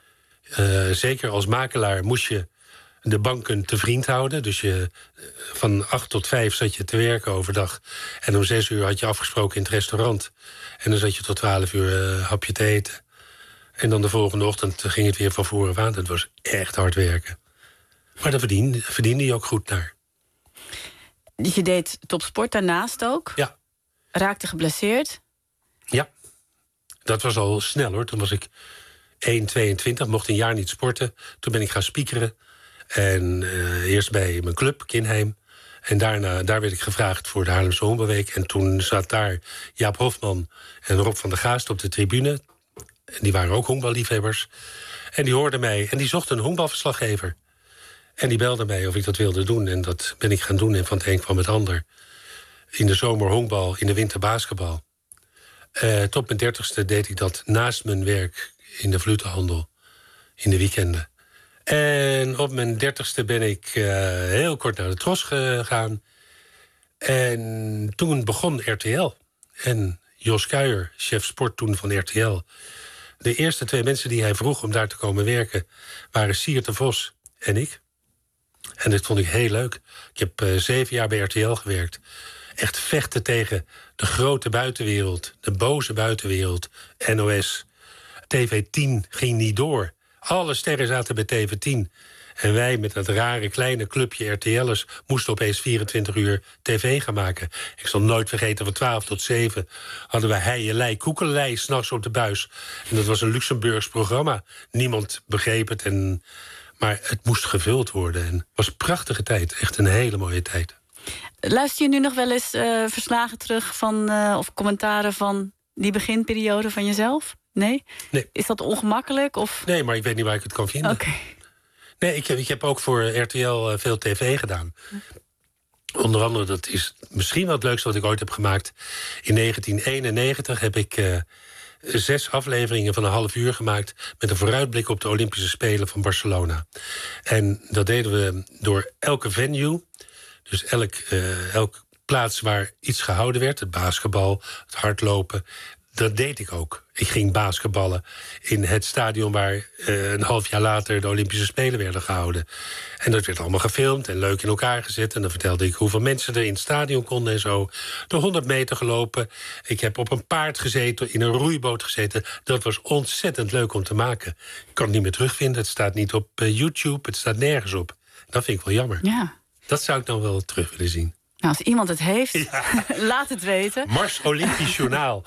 Uh, zeker als makelaar moest je de banken te vriend houden. Dus je, van acht tot vijf zat je te werken overdag. En om zes uur had je afgesproken in het restaurant. En dan zat je tot twaalf uur uh, hapje te eten. En dan de volgende ochtend ging het weer van voren aan. Dat was echt hard werken. Maar daar verdiende, verdiende je ook goed naar. Dus je deed topsport daarnaast ook? Ja. Raakte geblesseerd? Ja. Dat was al snel, hoor. Toen was ik één komma tweeëntwintig, mocht een jaar niet sporten. Toen ben ik gaan spiekeren. En uh, eerst bij mijn club, Kinheim. En daarna daar werd ik gevraagd voor de Haarlemse Honkbalweek. En toen zat daar Jaap Hofman en Rob van der Gaast op de tribune. En die waren ook honkballiefhebbers. En die hoorden mij en die zochten een honkbalverslaggever. En die belde mij of ik dat wilde doen. En dat ben ik gaan doen. En van het een kwam het ander. In de zomer honkbal, in de winter basketbal. Uh, tot mijn dertigste deed ik dat naast mijn werk in de valutehandel. In de weekenden. En op mijn dertigste ben ik uh, heel kort naar de Tros gegaan. En toen begon R T L. En Jos Kuijer, chef sport toen van R T L. De eerste twee mensen die hij vroeg om daar te komen werken waren Siert de Vos en ik. En dat vond ik heel leuk. Ik heb uh, zeven jaar bij R T L gewerkt. Echt vechten tegen de grote buitenwereld, de boze buitenwereld, N O S. T V tien ging niet door. Alle sterren zaten bij T V tien. En wij met dat rare kleine clubje R T L'ers moesten opeens vierentwintig uur tv gaan maken. Ik zal nooit vergeten, van twaalf tot zeven hadden we heielei, koekelei 's nachts op de buis. En dat was een Luxemburgs programma. Niemand begreep het, en, maar het moest gevuld worden. En het was een prachtige tijd, echt een hele mooie tijd. Luister je nu nog wel eens uh, verslagen terug van, uh, of commentaren van die beginperiode van jezelf? Nee? Nee. Is dat ongemakkelijk? Of? Nee, maar ik weet niet waar ik het kan vinden. Oké. Okay. Nee, ik heb, ik heb ook voor R T L uh, veel tv gedaan. Onder andere, dat is misschien wel het leukste wat ik ooit heb gemaakt. In negentien eenennegentig heb ik uh, zes afleveringen van een half uur gemaakt met een vooruitblik op de Olympische Spelen van Barcelona. En dat deden we door elke venue, dus elk, uh, elke plaats waar iets gehouden werd, het basketbal, het hardlopen, dat deed ik ook. Ik ging basketballen in het stadion waar uh, een half jaar later de Olympische Spelen werden gehouden. En dat werd allemaal gefilmd en leuk in elkaar gezet. En dan vertelde ik hoeveel mensen er in het stadion konden en zo. De honderd meter gelopen. Ik heb op een paard gezeten, in een roeiboot gezeten. Dat was ontzettend leuk om te maken. Ik kan het niet meer terugvinden. Het staat niet op uh, YouTube, het staat nergens op. Dat vind ik wel jammer. Ja. Dat zou ik dan wel terug willen zien. Nou, als iemand het heeft, ja. Laat het weten. Mars Olympisch Journaal.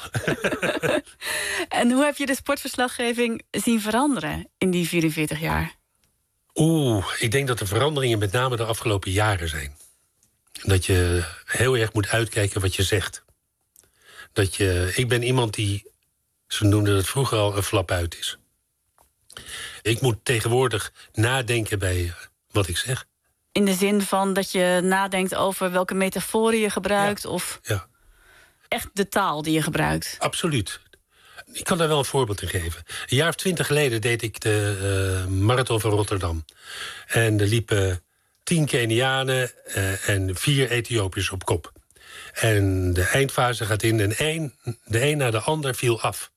En hoe heb je de sportverslaggeving zien veranderen in die vierenveertig jaar? Oeh, ik denk dat de veranderingen met name de afgelopen jaren zijn. Dat je heel erg moet uitkijken wat je zegt. Dat je, ik ben iemand die, ze noemden het vroeger al, een flap uit is. Ik moet tegenwoordig nadenken bij wat ik zeg. In de zin van dat je nadenkt over welke metaforen je gebruikt? Ja. Of ja. Echt de taal die je gebruikt? Absoluut. Ik kan daar wel een voorbeeld in geven. Een jaar of twintig geleden deed ik de uh, Marathon van Rotterdam. En er liepen tien Kenianen uh, en vier Ethiopiërs op kop. En de eindfase gaat in en één, de een na de ander viel af.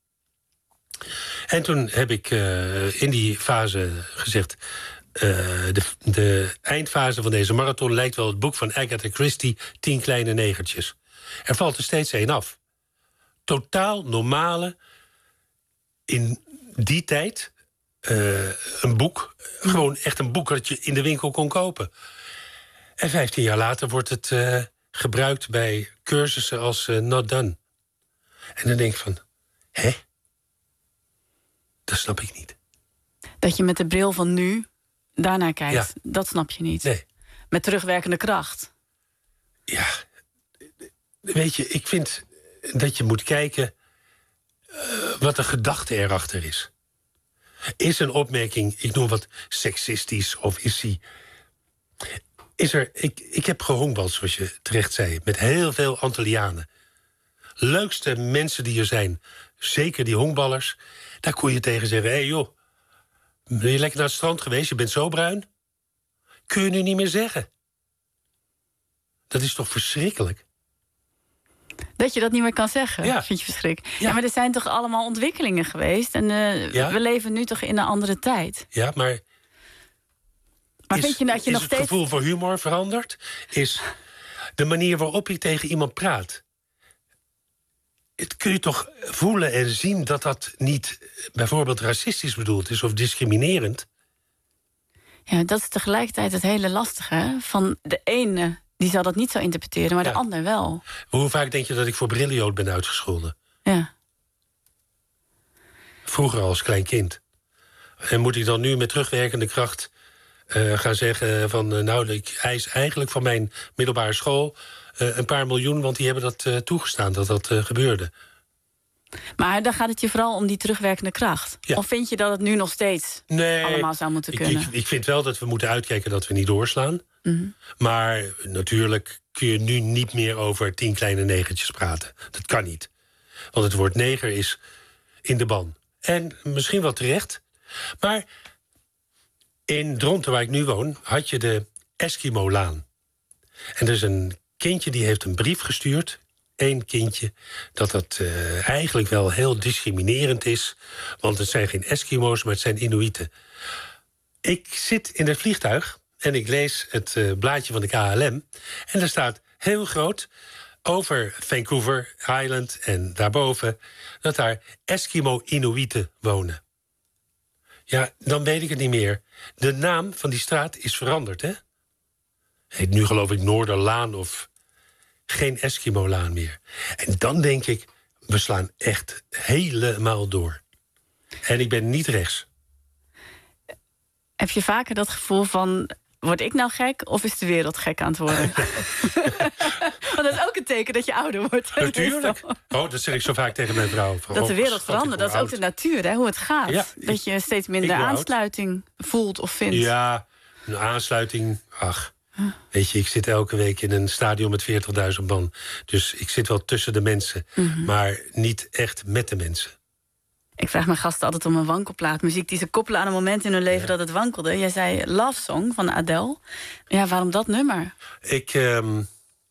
En toen heb ik uh, in die fase gezegd, Uh, de, de eindfase van deze marathon lijkt wel het boek van Agatha Christie, Tien kleine negertjes. Er valt er steeds één af. Totaal normale, in die tijd, uh, een boek. Gewoon echt een boek dat je in de winkel kon kopen. En vijftien jaar later wordt het uh, gebruikt bij cursussen als uh, Not Done. En dan denk ik van, hè? Dat snap ik niet. Dat je met de bril van nu daarnaar kijkt, ja. Dat snap je niet. Nee. Met terugwerkende kracht. Ja, weet je, ik vind dat je moet kijken uh, wat de gedachte erachter is. Is een opmerking, ik noem wat seksistisch, of is die... Is er, ik, ik heb gehonkbald, zoals je terecht zei, met heel veel Antillianen. Leukste mensen die er zijn, zeker die honkballers, daar kon je tegen zeggen, hé hey joh, ben je lekker naar het strand geweest? Je bent zo bruin? Kun je nu niet meer zeggen. Dat is toch verschrikkelijk? Dat je dat niet meer kan zeggen, ja. Vind je verschrikkelijk. Ja. Ja, maar er zijn toch allemaal ontwikkelingen geweest. En uh, ja? we leven nu toch in een andere tijd. Ja, maar... Maar is, vind je dat je is nog het steeds... gevoel voor humor veranderd? Is de manier waarop je tegen iemand praat... Het kun je toch voelen en zien dat dat niet bijvoorbeeld racistisch bedoeld is of discriminerend? Ja, dat is tegelijkertijd het hele lastige. Hè? Van de ene, die zal dat niet zo interpreteren, maar ja. de ander wel. Hoe vaak denk je dat ik voor briljoot ben uitgescholden? Ja. Vroeger als klein kind. En moet ik dan nu met terugwerkende kracht uh, gaan zeggen van... Uh, nou, ik eis eigenlijk van mijn middelbare school uh, een paar miljoen... want die hebben dat uh, toegestaan, dat dat uh, gebeurde. Maar dan gaat het je vooral om die terugwerkende kracht. Ja. Of vind je dat het nu nog steeds nee, allemaal zou moeten ik, kunnen? Ik, ik vind wel dat we moeten uitkijken dat we niet doorslaan. Mm-hmm. Maar natuurlijk kun je nu niet meer over tien kleine negertjes praten. Dat kan niet. Want het woord neger is in de ban. En misschien wel terecht. Maar in Dronten, waar ik nu woon, had je de Eskimo-laan. En er is een kindje die heeft een brief gestuurd... Eén kindje, dat dat uh, eigenlijk wel heel discriminerend is. Want het zijn geen Eskimo's, maar het zijn Inuiten. Ik zit in het vliegtuig en ik lees het uh, blaadje van de K L M. En daar staat heel groot over Vancouver Island en daarboven... dat daar Eskimo-Inuiten wonen. Ja, dan weet ik het niet meer. De naam van die straat is veranderd, hè? Heet nu geloof ik Noorderlaan of... geen Eskimo-laan meer. En dan denk ik, we slaan echt helemaal door. En ik ben niet rechts. Heb je vaker dat gevoel van... word ik nou gek of is de wereld gek aan het worden? Want dat is ook een teken dat je ouder wordt. Natuurlijk. Oh, dat zeg ik zo vaak tegen mijn vrouw. Dat de wereld verandert, dat is ook de natuur, hè, hoe het gaat. Ja, dat je steeds minder aansluiting oud. voelt of vindt. Ja, een aansluiting, ach... Weet je, ik zit elke week in een stadion met veertigduizend man. Dus ik zit wel tussen de mensen, mm-hmm. maar niet echt met de mensen. Ik vraag mijn gasten altijd om een wankelplaat. Muziek die ze koppelen aan een moment in hun leven ja. dat het wankelde. Jij zei Love Song van Adele. Ja, waarom dat nummer? Ik, um,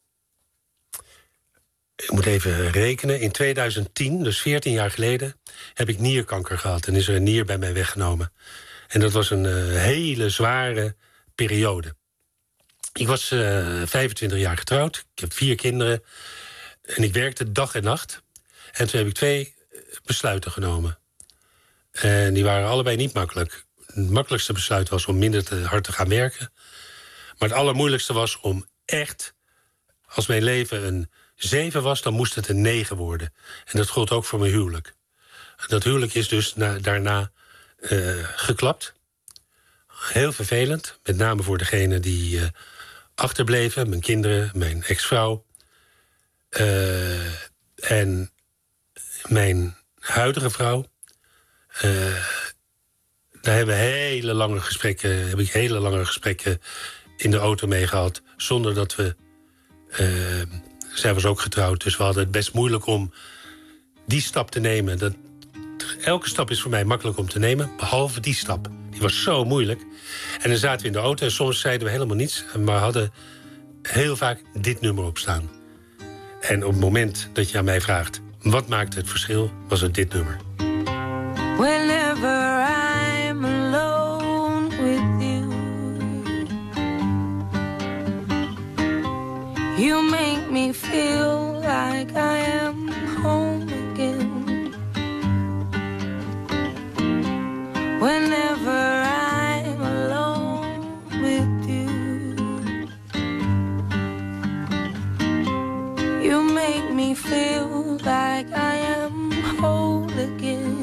ik moet even rekenen. In tweeduizend tien, dus veertien jaar geleden... heb ik nierkanker gehad en is er een nier bij mij weggenomen. En dat was een uh, hele zware periode. Ik was uh, vijfentwintig jaar getrouwd. Ik heb vier kinderen. En ik werkte dag en nacht. En toen heb ik twee besluiten genomen. En die waren allebei niet makkelijk. Het makkelijkste besluit was om minder te hard te gaan werken. Maar het allermoeilijkste was om echt... als mijn leven een zeven was, dan moest het een negen worden. En dat gold ook voor mijn huwelijk. Dat huwelijk is dus na, daarna uh, geklapt. Heel vervelend. Met name voor degene die... Uh, achterbleven, mijn kinderen, mijn ex-vrouw. Uh, en mijn huidige vrouw. Uh, daar hebben we hele lange gesprekken... heb ik hele lange gesprekken in de auto mee gehad... zonder dat we... Uh, zij was ook getrouwd, dus we hadden het best moeilijk om... die stap te nemen. Dat, elke stap is voor mij makkelijk om te nemen, behalve die stap. Die was zo moeilijk. En dan zaten we in de auto en soms zeiden we helemaal niets... maar hadden heel vaak dit nummer op staan. En op het moment dat je aan mij vraagt... wat maakt het verschil, was het dit nummer. Whenever I'm alone with you, you make me feel like I am home again. Whenever I'm alone with you, you make me feel like I am whole again.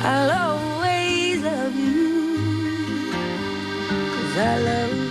I'll always love you, 'cause I love you.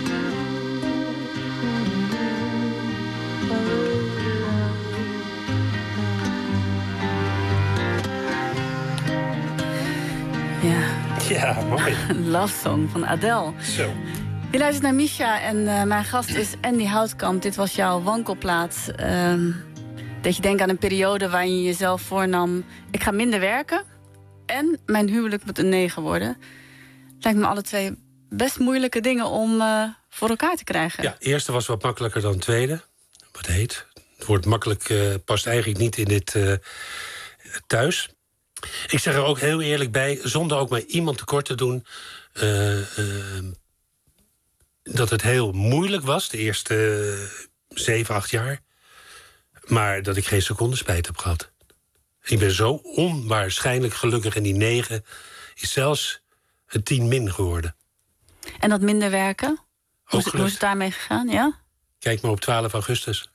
Ja. Ja, mooi. Love Song van Adele. Zo. Je luistert naar Misha en uh, mijn gast is Andy Houtkamp. Dit was jouw wankelplaat. Uh, dat je denkt aan een periode waarin je jezelf voornam... ik ga minder werken en mijn huwelijk moet een negen worden. Lijkt me alle twee best moeilijke dingen om uh, voor elkaar te krijgen. Ja, de eerste was wat makkelijker dan de tweede. Wat heet. Het woord makkelijk uh, past eigenlijk niet in dit uh, thuis. Ik zeg er ook heel eerlijk bij, zonder ook maar iemand tekort te doen... Uh, uh, dat het heel moeilijk was, de eerste uh, zeven, acht jaar. Maar dat ik geen seconde spijt heb gehad. Ik ben zo onwaarschijnlijk gelukkig en die negen is zelfs een tien min geworden. En dat minder werken? Hoe is, Ook hoe is het daarmee gegaan, ja? Kijk maar op twaalf augustus.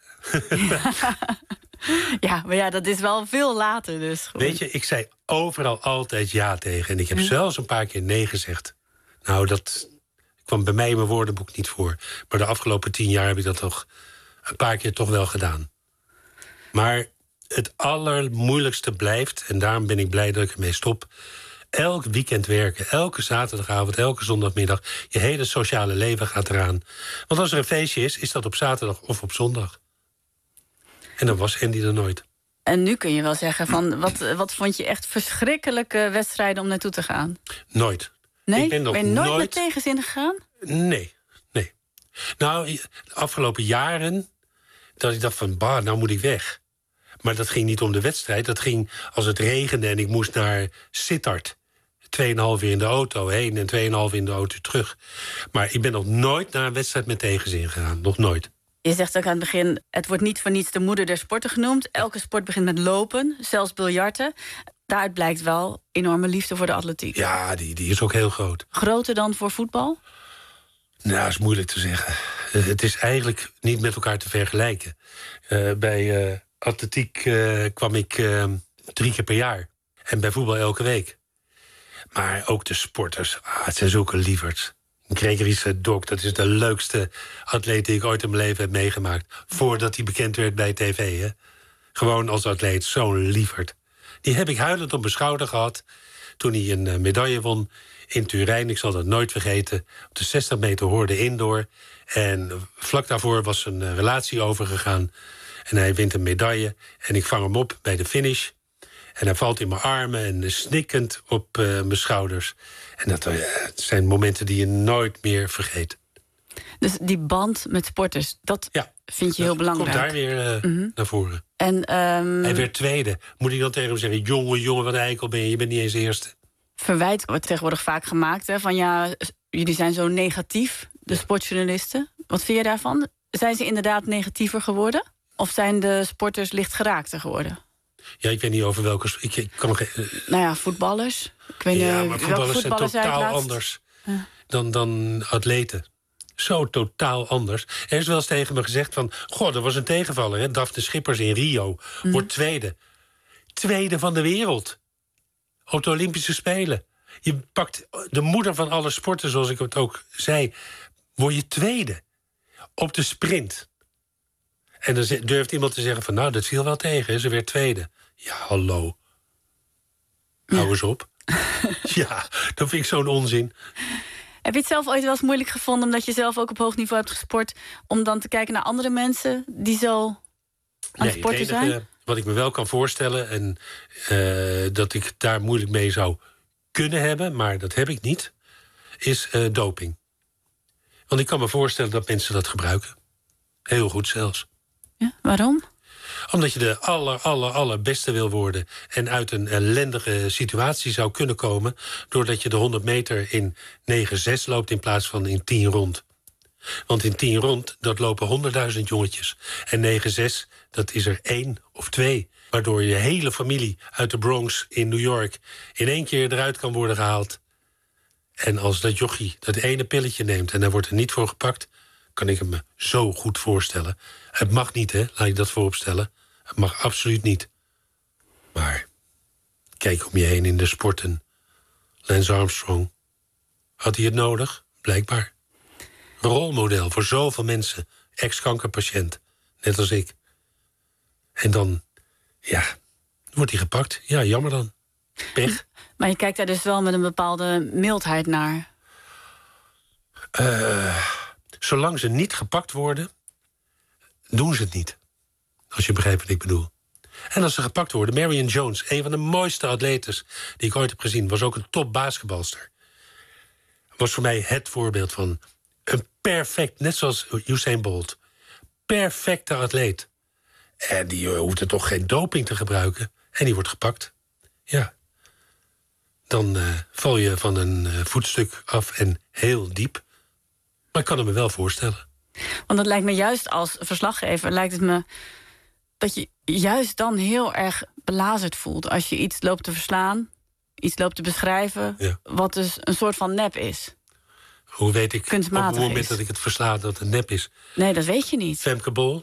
Ja, maar ja, dat is wel veel later dus. Gewoon. Weet je, ik zei overal altijd ja tegen. En ik heb ja. zelfs een paar keer nee gezegd. Nou, dat kwam bij mij in mijn woordenboek niet voor. Maar de afgelopen tien jaar heb ik dat toch een paar keer toch wel gedaan. Maar het allermoeilijkste blijft, en daarom ben ik blij dat ik ermee stop... elk weekend werken, elke zaterdagavond, elke zondagmiddag... je hele sociale leven gaat eraan. Want als er een feestje is, is dat op zaterdag of op zondag. En dan was Andy er nooit. En nu kun je wel zeggen, van wat, wat vond je echt verschrikkelijke wedstrijden om naartoe te gaan? Nooit. Nee? Ik ben, nog ben je nooit, nooit met tegenzin gegaan? Nee, nee. Nou, de afgelopen jaren... dat ik dacht van, bah, nou moet ik weg. Maar dat ging niet om de wedstrijd. Dat ging als het regende en ik moest naar Sittard. Tweeënhalf uur in de auto heen en tweeënhalf uur in de auto terug. Maar ik ben nog nooit naar een wedstrijd met tegenzin gegaan. Nog nooit. Je zegt ook aan het begin, het wordt niet voor niets de moeder der sporten genoemd. Elke sport begint met lopen, zelfs biljarten. Daaruit blijkt wel enorme liefde voor de atletiek. Ja, die, die is ook heel groot. Groter dan voor voetbal? Nou, is moeilijk te zeggen. Uh, het is eigenlijk niet met elkaar te vergelijken. Uh, bij uh, atletiek uh, kwam ik uh, drie keer per jaar. En bij voetbal elke week. Maar ook de sporters, ah, het zijn zulke lieverds. Gregory Sedok, dat is de leukste atleet die ik ooit in mijn leven heb meegemaakt. Voordat hij bekend werd bij tv, hè. Gewoon als atleet, zo'n lieverd. Die heb ik huilend op mijn schouder gehad toen hij een uh, medaille won in Turijn. Ik zal dat nooit vergeten. Op de zestig meter hoorde indoor. En vlak daarvoor was een uh, relatie overgegaan. En hij wint een medaille. En ik vang hem op bij de finish. En hij valt in mijn armen en snikkend op uh, mijn schouders. En dat uh, zijn momenten die je nooit meer vergeet. Dus die band met sporters, dat ja, vind je heel belangrijk. Komt daar weer uh, mm-hmm. naar voren. En, um... Hij werd tweede. Moet ik dan tegen hem zeggen, jongen, jongen, wat een eikel ben je. Je bent niet eens eerste. Verwijt wordt tegenwoordig vaak gemaakt, hè, van ja, jullie zijn zo negatief, de ja. sportjournalisten. Wat vind je daarvan? Zijn ze inderdaad negatiever geworden? Of zijn de sporters licht geraakter geworden? Ja, ik weet niet over welke... Ik, ik kan nog, uh, nou ja, voetballers. Ik weet ja, niet, maar voetballers zijn totaal anders ja. dan, dan atleten. Zo totaal anders. Er is wel eens tegen me gezegd van... goh, er was een tegenvaller, hè? Daphne Schippers in Rio. Mm. Wordt tweede. Tweede van de wereld. Op de Olympische Spelen. Je pakt de moeder van alle sporten, zoals ik het ook zei. Word je tweede. Op de sprint. En dan durft iemand te zeggen van... nou, dat viel wel tegen, ze werd tweede. Ja, hallo. Ja. Hou eens op. Ja, dat vind ik zo'n onzin. Heb je het zelf ooit wel eens moeilijk gevonden... omdat je zelf ook op hoog niveau hebt gesport... om dan te kijken naar andere mensen die zo aan nee, het sporten het enige, zijn? Wat ik me wel kan voorstellen... en uh, dat ik daar moeilijk mee zou kunnen hebben... maar dat heb ik niet, is uh, doping. Want ik kan me voorstellen dat mensen dat gebruiken. Heel goed zelfs. Ja, waarom? Omdat je de aller, aller, allerbeste wil worden... en uit een ellendige situatie zou kunnen komen... doordat je de honderd meter in negen zes loopt... in plaats van in tien rond. Want in tien rond, dat lopen honderdduizend jongetjes. En negen zes, dat is er één of twee. Waardoor je hele familie uit de Bronx in New York... in één keer eruit kan worden gehaald. En als dat jochie dat ene pilletje neemt... en daar wordt er niet voor gepakt... kan ik het me zo goed voorstellen. Het mag niet, hè, laat ik dat vooropstellen. Het mag absoluut niet. Maar kijk om je heen in de sporten. Lance Armstrong. Had hij het nodig? Blijkbaar. Rolmodel voor zoveel mensen. Ex-kankerpatiënt. Net als ik. En dan, ja, wordt hij gepakt. Ja, jammer dan. Pech. Maar je kijkt daar dus wel met een bepaalde mildheid naar. Uh, zolang ze niet gepakt worden, doen ze het niet. Als je begrijpt wat ik bedoel. En als ze gepakt worden, Marion Jones, een van de mooiste atletes die ik ooit heb gezien, was ook een top basketbalster. Was voor mij het voorbeeld van een perfect, net zoals Usain Bolt, perfecte atleet. En die uh, hoeft er toch geen doping te gebruiken. En die wordt gepakt. Ja. Dan uh, val je van een uh, voetstuk af en heel diep. Maar ik kan het me wel voorstellen. Want dat lijkt me juist als verslaggever, lijkt het me dat je juist dan heel erg belazerd voelt als je iets loopt te verslaan, iets loopt te beschrijven, ja. Wat dus een soort van nep is. Hoe weet ik op het moment is. dat ik het versla dat het nep is? Nee, dat weet je niet. Femke Bol.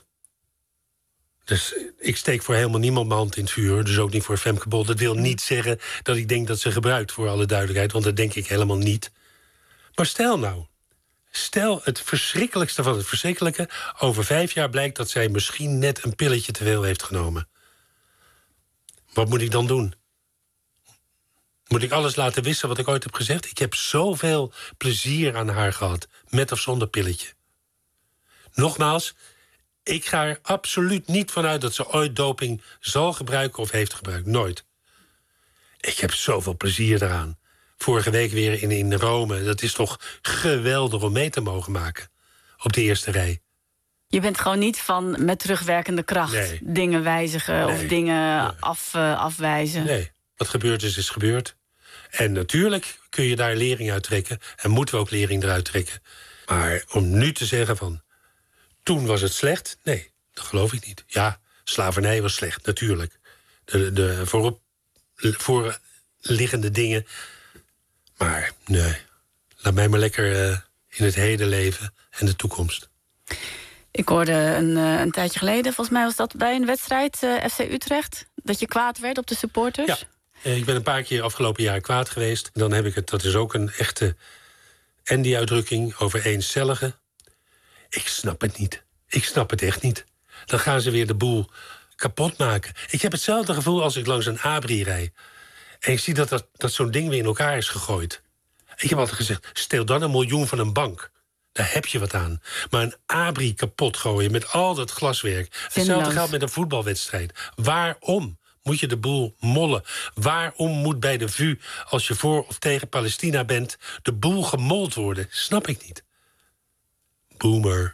Dus ik steek voor helemaal niemand mijn hand in het vuur. Dus ook niet voor Femke Bol. Dat wil niet zeggen dat ik denk dat ze gebruikt, voor alle duidelijkheid. Want dat denk ik helemaal niet. Maar stel nou. Stel het verschrikkelijkste van het verschrikkelijke. Over vijf jaar blijkt dat zij misschien net een pilletje te veel heeft genomen. Wat moet ik dan doen? Moet ik alles laten wissen wat ik ooit heb gezegd? Ik heb zoveel plezier aan haar gehad. Met of zonder pilletje. Nogmaals, ik ga er absoluut niet vanuit dat ze ooit doping zal gebruiken of heeft gebruikt. Nooit. Ik heb zoveel plezier eraan. Vorige week weer in, in Rome. Dat is toch geweldig om mee te mogen maken. Op de eerste rij. Je bent gewoon niet van met terugwerkende kracht nee. dingen wijzigen nee. of dingen nee. af, uh, afwijzen. Nee, wat gebeurd is, is gebeurd. En natuurlijk kun je daar lering uit trekken. En moeten we ook lering eruit trekken. Maar om nu te zeggen van, toen was het slecht? Nee, dat geloof ik niet. Ja, slavernij was slecht, natuurlijk. De, de voorop, voorliggende dingen. Maar nee, laat mij maar lekker uh, in het heden leven en de toekomst. Ik hoorde een, uh, een tijdje geleden, volgens mij was dat bij een wedstrijd uh, F C Utrecht, dat je kwaad werd op de supporters. Ja, uh, ik ben een paar keer afgelopen jaar kwaad geweest. Dan heb ik het, dat is ook een echte Andy-uitdrukking over eencellige. Ik snap het niet. Ik snap het echt niet. Dan gaan ze weer de boel kapot maken. Ik heb hetzelfde gevoel als ik langs een abri rijd. En ik zie dat, dat, dat zo'n ding weer in elkaar is gegooid. Ik heb altijd gezegd, steel dan een miljoen van een bank. Daar heb je wat aan. Maar een abri kapot gooien met al dat glaswerk. Hetzelfde geldt met een voetbalwedstrijd. Waarom moet je de boel mollen? Waarom moet bij de V U, als je voor of tegen Palestina bent, de boel gemold worden? Snap ik niet. Boomer.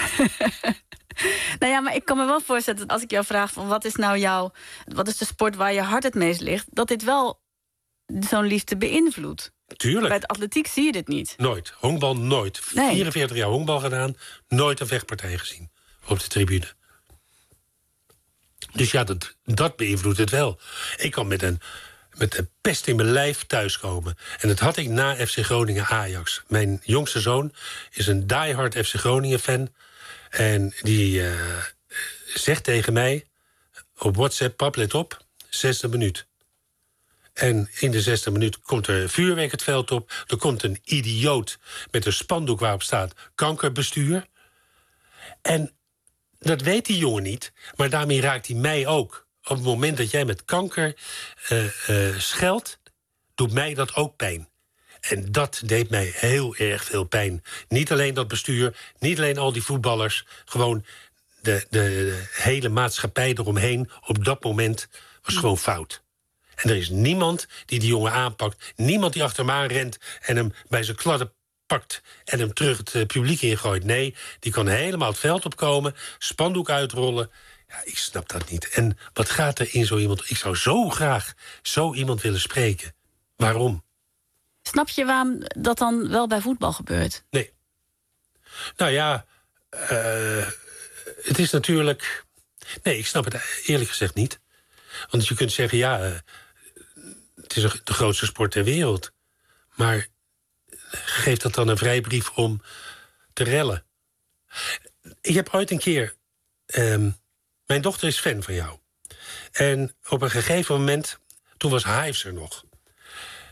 Nou ja, maar ik kan me wel voorstellen dat als ik jou vraag van wat is nou jouw, wat is de sport waar je hart het meest ligt, dat dit wel zo'n liefde beïnvloedt. Tuurlijk. Bij het atletiek zie je dit niet. Nooit. Honkbal nooit. Nee. vierenveertig jaar honkbal gedaan, nooit een vechtpartij gezien op de tribune. Dus ja, dat, dat beïnvloedt het wel. Ik kan met een met de pest in mijn lijf thuiskomen. En dat had ik na F C Groningen Ajax. Mijn jongste zoon is een diehard F C Groningen fan. En die uh, zegt tegen mij op WhatsApp, pap, let op, zesde minuut. En in de zesde minuut komt er vuurwerk het veld op. Er komt een idioot met een spandoek waarop staat kankerbestuur. En dat weet die jongen niet, maar daarmee raakt hij mij ook. Op het moment dat jij met kanker uh, uh, scheldt, doet mij dat ook pijn. En dat deed mij heel erg veel pijn. Niet alleen dat bestuur, niet alleen al die voetballers. Gewoon de, de, de hele maatschappij eromheen op dat moment was gewoon fout. En er is niemand die die jongen aanpakt. Niemand die achter hem aan rent en hem bij zijn kladden pakt en hem terug het uh, publiek ingooit. Nee, die kan helemaal het veld opkomen, spandoek uitrollen. Ja, ik snap dat niet. En wat gaat er in zo iemand? Ik zou zo graag zo iemand willen spreken. Waarom? Snap je waarom dat dan wel bij voetbal gebeurt? Nee. Nou ja, uh, het is natuurlijk... Nee, ik snap het eerlijk gezegd niet. Want je kunt zeggen, ja, uh, het is de grootste sport ter wereld. Maar geef dat dan een vrijbrief om te rellen. Ik heb ooit een keer... Um, mijn dochter is fan van jou. En op een gegeven moment, toen was Hives er nog.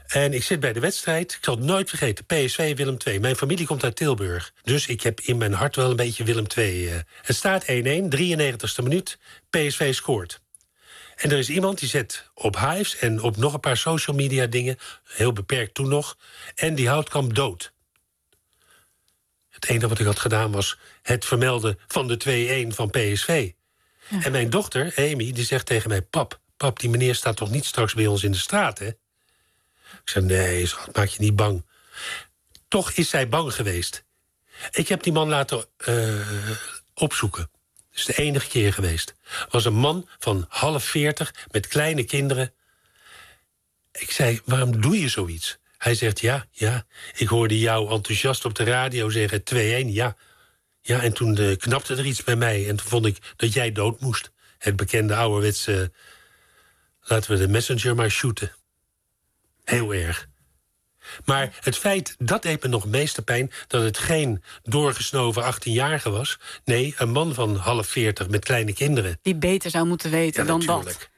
En ik zit bij de wedstrijd. Ik zal het nooit vergeten. P S V Willem twee. Mijn familie komt uit Tilburg. Dus ik heb in mijn hart wel een beetje Willem twee. Uh. Het staat één-één, drieënnegentigste minuut. P S V scoort. En er is iemand die zet op Hives en op nog een paar social media dingen... heel beperkt toen nog, en die Houtkamp dood. Het enige wat ik had gedaan was het vermelden van de twee-één van P S V. Ja. En mijn dochter, Amy, die zegt tegen mij... Pap, pap, die meneer staat toch niet straks bij ons in de straat, hè? Ik zei, nee, schat, maak je niet bang. Toch is zij bang geweest. Ik heb die man laten uh, opzoeken. Dat is de enige keer geweest. Was een man van half veertig met kleine kinderen. Ik zei, waarom doe je zoiets? Hij zegt, ja, ja, ik hoorde jou enthousiast op de radio zeggen twee-één, ja. Ja, en toen uh, knapte er iets bij mij. En toen vond ik dat jij dood moest. Het bekende ouderwetse... laten we de messenger maar shooten. Heel erg. Maar het feit, dat deed me nog het meeste pijn... dat het geen doorgesnoven achttienjarige was. Nee, een man van half veertig met kleine kinderen. Die beter zou moeten weten ja, dan natuurlijk. dat.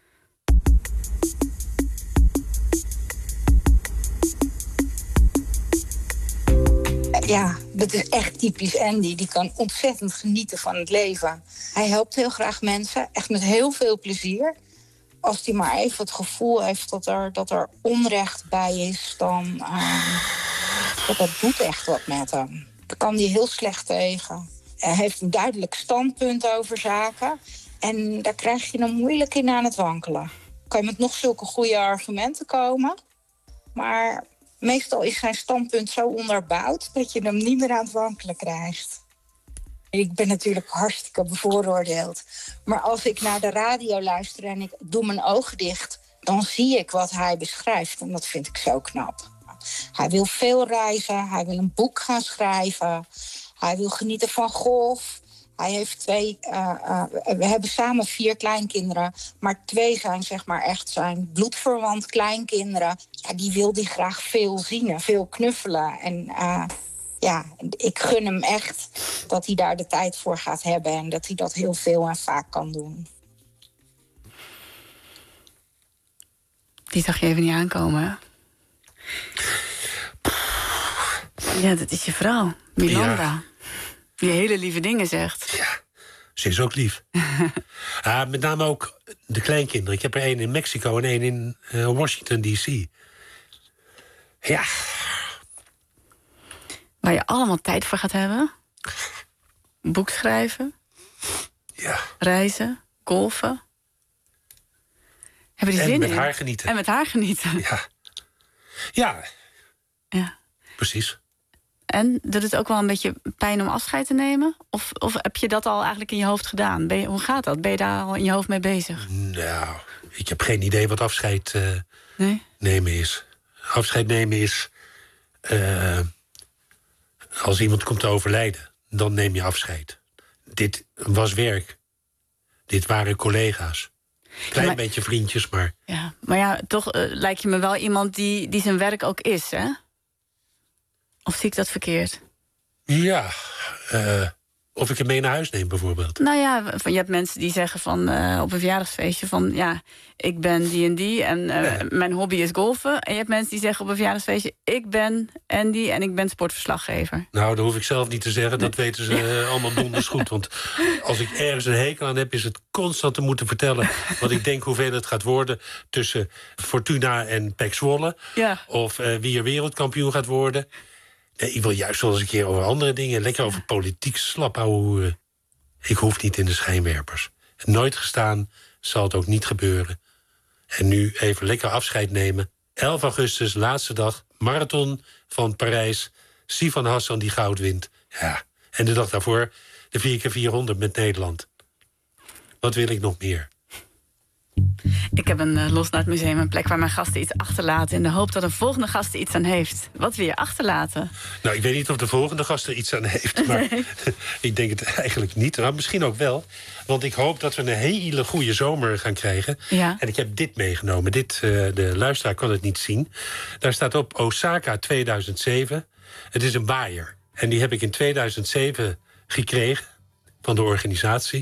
Ja, dat is echt typisch Andy. Die kan ontzettend genieten van het leven. Hij helpt heel graag mensen, echt met heel veel plezier. Als hij maar even het gevoel heeft dat er, dat er onrecht bij is... dan uh, dat, dat doet echt wat met hem. Daar kan hij heel slecht tegen. Hij heeft een duidelijk standpunt over zaken... en daar krijg je hem moeilijk in aan het wankelen. Kan je met nog zulke goede argumenten komen... maar meestal is zijn standpunt zo onderbouwd... dat je hem niet meer aan het wankelen krijgt. Ik ben natuurlijk hartstikke bevooroordeeld. Maar als ik naar de radio luister en ik doe mijn ogen dicht... dan zie ik wat hij beschrijft en dat vind ik zo knap. Hij wil veel reizen, hij wil een boek gaan schrijven... hij wil genieten van golf. Hij heeft twee... Uh, uh, we hebben samen vier kleinkinderen... maar twee zijn zeg maar echt zijn bloedverwant kleinkinderen. Ja, die wil hij graag veel zien en veel knuffelen. En... Uh, Ja, ik gun hem echt dat hij daar de tijd voor gaat hebben... en dat hij dat heel veel en vaak kan doen. Die zag je even niet aankomen, hè? Ja, dat is je vrouw, Miranda. Ja. Die hele lieve dingen zegt. Ja, ze is ook lief. uh, met name ook de kleinkinderen. Ik heb er één in Mexico en één in uh, Washington D C. Ja... Waar je allemaal tijd voor gaat hebben. Boek schrijven. Ja. Reizen. Golfen. Hebben die en zin met in? haar genieten. En met haar genieten. Ja. Ja. Ja. Precies. En doet het ook wel een beetje pijn om afscheid te nemen? Of, of heb je dat al eigenlijk in je hoofd gedaan? Ben je, hoe gaat dat? Ben je daar al in je hoofd mee bezig? Nou, ik heb geen idee wat afscheid uh, nee? nemen is. Afscheid nemen is... Uh, als iemand komt te overlijden, dan neem je afscheid. Dit was werk. Dit waren collega's. Klein ja, maar, beetje vriendjes, maar... Ja, maar ja, toch uh, lijkt je me wel iemand die, die zijn werk ook is, hè? Of zie ik dat verkeerd? Ja, uh, of ik hem mee naar huis neem, bijvoorbeeld. Nou ja, je hebt mensen die zeggen van uh, op een verjaardagsfeestje van... ja, ik ben die en die en uh, ja. mijn hobby is golfen. En je hebt mensen die zeggen op een verjaardagsfeestje... ik ben Andy en ik ben sportverslaggever. Nou, dat hoef ik zelf niet te zeggen. Dat nee. weten ze uh, allemaal donders goed. Want als ik ergens een hekel aan heb... is het constant te moeten vertellen wat ik denk hoeveel het gaat worden... tussen Fortuna en Pek Zwolle. Ja. Of uh, wie er wereldkampioen gaat worden... Ik wil juist wel eens een keer over andere dingen. Lekker over politiek slap houden. Ik hoef niet in de schijnwerpers. Nooit gestaan, zal het ook niet gebeuren. En nu even lekker afscheid nemen. elf augustus, laatste dag, marathon van Parijs. Sifan Hassan die goud wint. Ja. En de dag daarvoor de vier keer vierhonderd met Nederland. Wat wil ik nog meer? Ik heb een uh, Los naar het museum, een plek waar mijn gasten iets achterlaten... in de hoop dat een volgende gast er iets aan heeft. Wat wil je achterlaten? Nou, ik weet niet of de volgende gast er iets aan heeft... maar nee. Ik denk het eigenlijk niet. Nou, misschien ook wel. Want ik hoop dat we een hele goede zomer gaan krijgen. Ja. En ik heb dit meegenomen. Dit, uh, de luisteraar kan het niet zien. Daar staat op Osaka tweeduizend zeven. Het is een waaier. En die heb ik in tweeduizend zeven gekregen van de organisatie...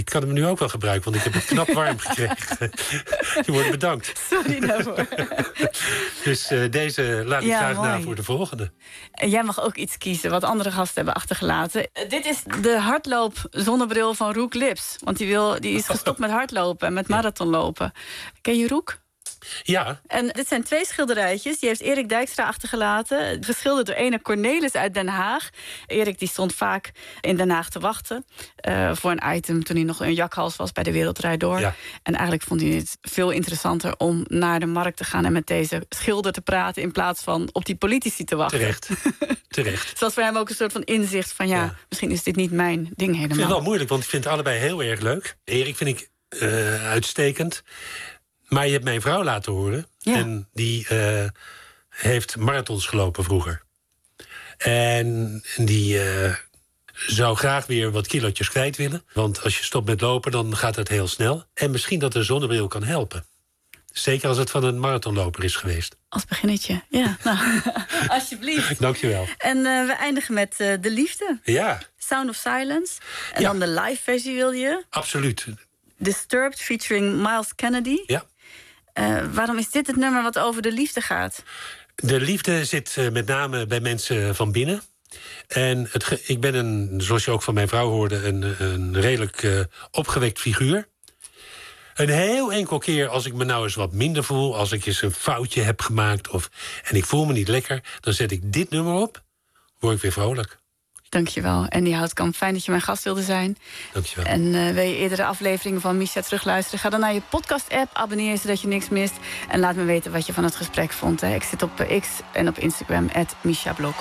Ik kan hem nu ook wel gebruiken, want ik heb het knap warm gekregen. Je wordt bedankt. Sorry daarvoor. Dus uh, deze laat ik ja, graag mooi. na voor de volgende. En jij mag ook iets kiezen wat andere gasten hebben achtergelaten. Uh, dit is de hardloop-zonnebril van Roek Lips. Want die, wil, die is gestopt met hardlopen en met marathonlopen. Ken je Roek? Ja. En dit zijn twee schilderijtjes. Die heeft Erik Dijkstra achtergelaten. Geschilderd door ene Cornelis uit Den Haag. Erik die stond vaak in Den Haag te wachten. Uh, voor een item toen hij nog een jakhals was bij De Wereld Draait Door. Ja. En eigenlijk vond hij het veel interessanter om naar de markt te gaan en met deze schilder te praten in plaats van op die politici te wachten. Terecht. Terecht. Het was voor hem ook een soort van inzicht van ja, ja, misschien is dit niet mijn ding helemaal. Ik vind het wel moeilijk, want ik vind het allebei heel erg leuk. Erik vind ik uh, uitstekend. Maar je hebt mijn vrouw laten horen. Ja. En die uh, heeft marathons gelopen vroeger. En die uh, zou graag weer wat kilootjes kwijt willen. Want als je stopt met lopen, dan gaat het heel snel. En misschien dat een zonnebril kan helpen. Zeker als het van een marathonloper is geweest. Als beginnetje, ja. Nou, alsjeblieft. Dank je wel. En uh, we eindigen met uh, De Liefde. Ja. Sound of Silence. En ja. dan de live versie wilde je. Absoluut. Disturbed featuring Miles Kennedy. Ja. Uh, waarom is dit het nummer wat over de liefde gaat? De liefde zit uh, met name bij mensen van binnen. En het ge- ik ben, een, zoals je ook van mijn vrouw hoorde, een, een redelijk uh, opgewekt figuur. Een heel enkel keer als ik me nou eens wat minder voel, als ik eens een foutje heb gemaakt of, en ik voel me niet lekker, dan zet ik dit nummer op, word ik weer vrolijk. Dankjewel. Andy Houtkamp, fijn dat je mijn gast wilde zijn. Dankjewel. En uh, wil je eerdere afleveringen van Misha terugluisteren? Ga dan naar je podcast-app, abonneer je zodat je niks mist. En laat me weten wat je van het gesprek vond. Hè. Ik zit op uh, X en op Instagram, at Misha Blok.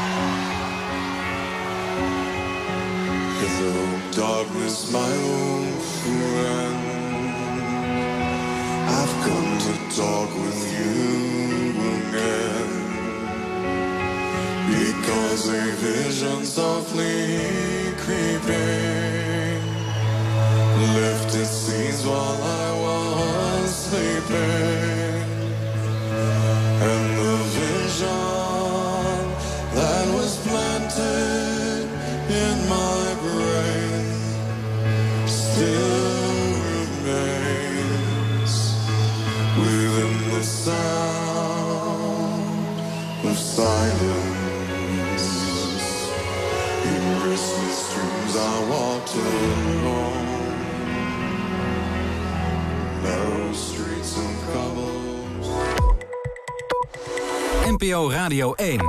Darkness, my old friend, I've come to talk with you again. Because a vision softly creeping left its scenes while I was sleeping. And the vision that was planted in my brain still remains within the sound of silence. In restless dreams I walked alone, narrow streets of cobbles. N P O Radio één.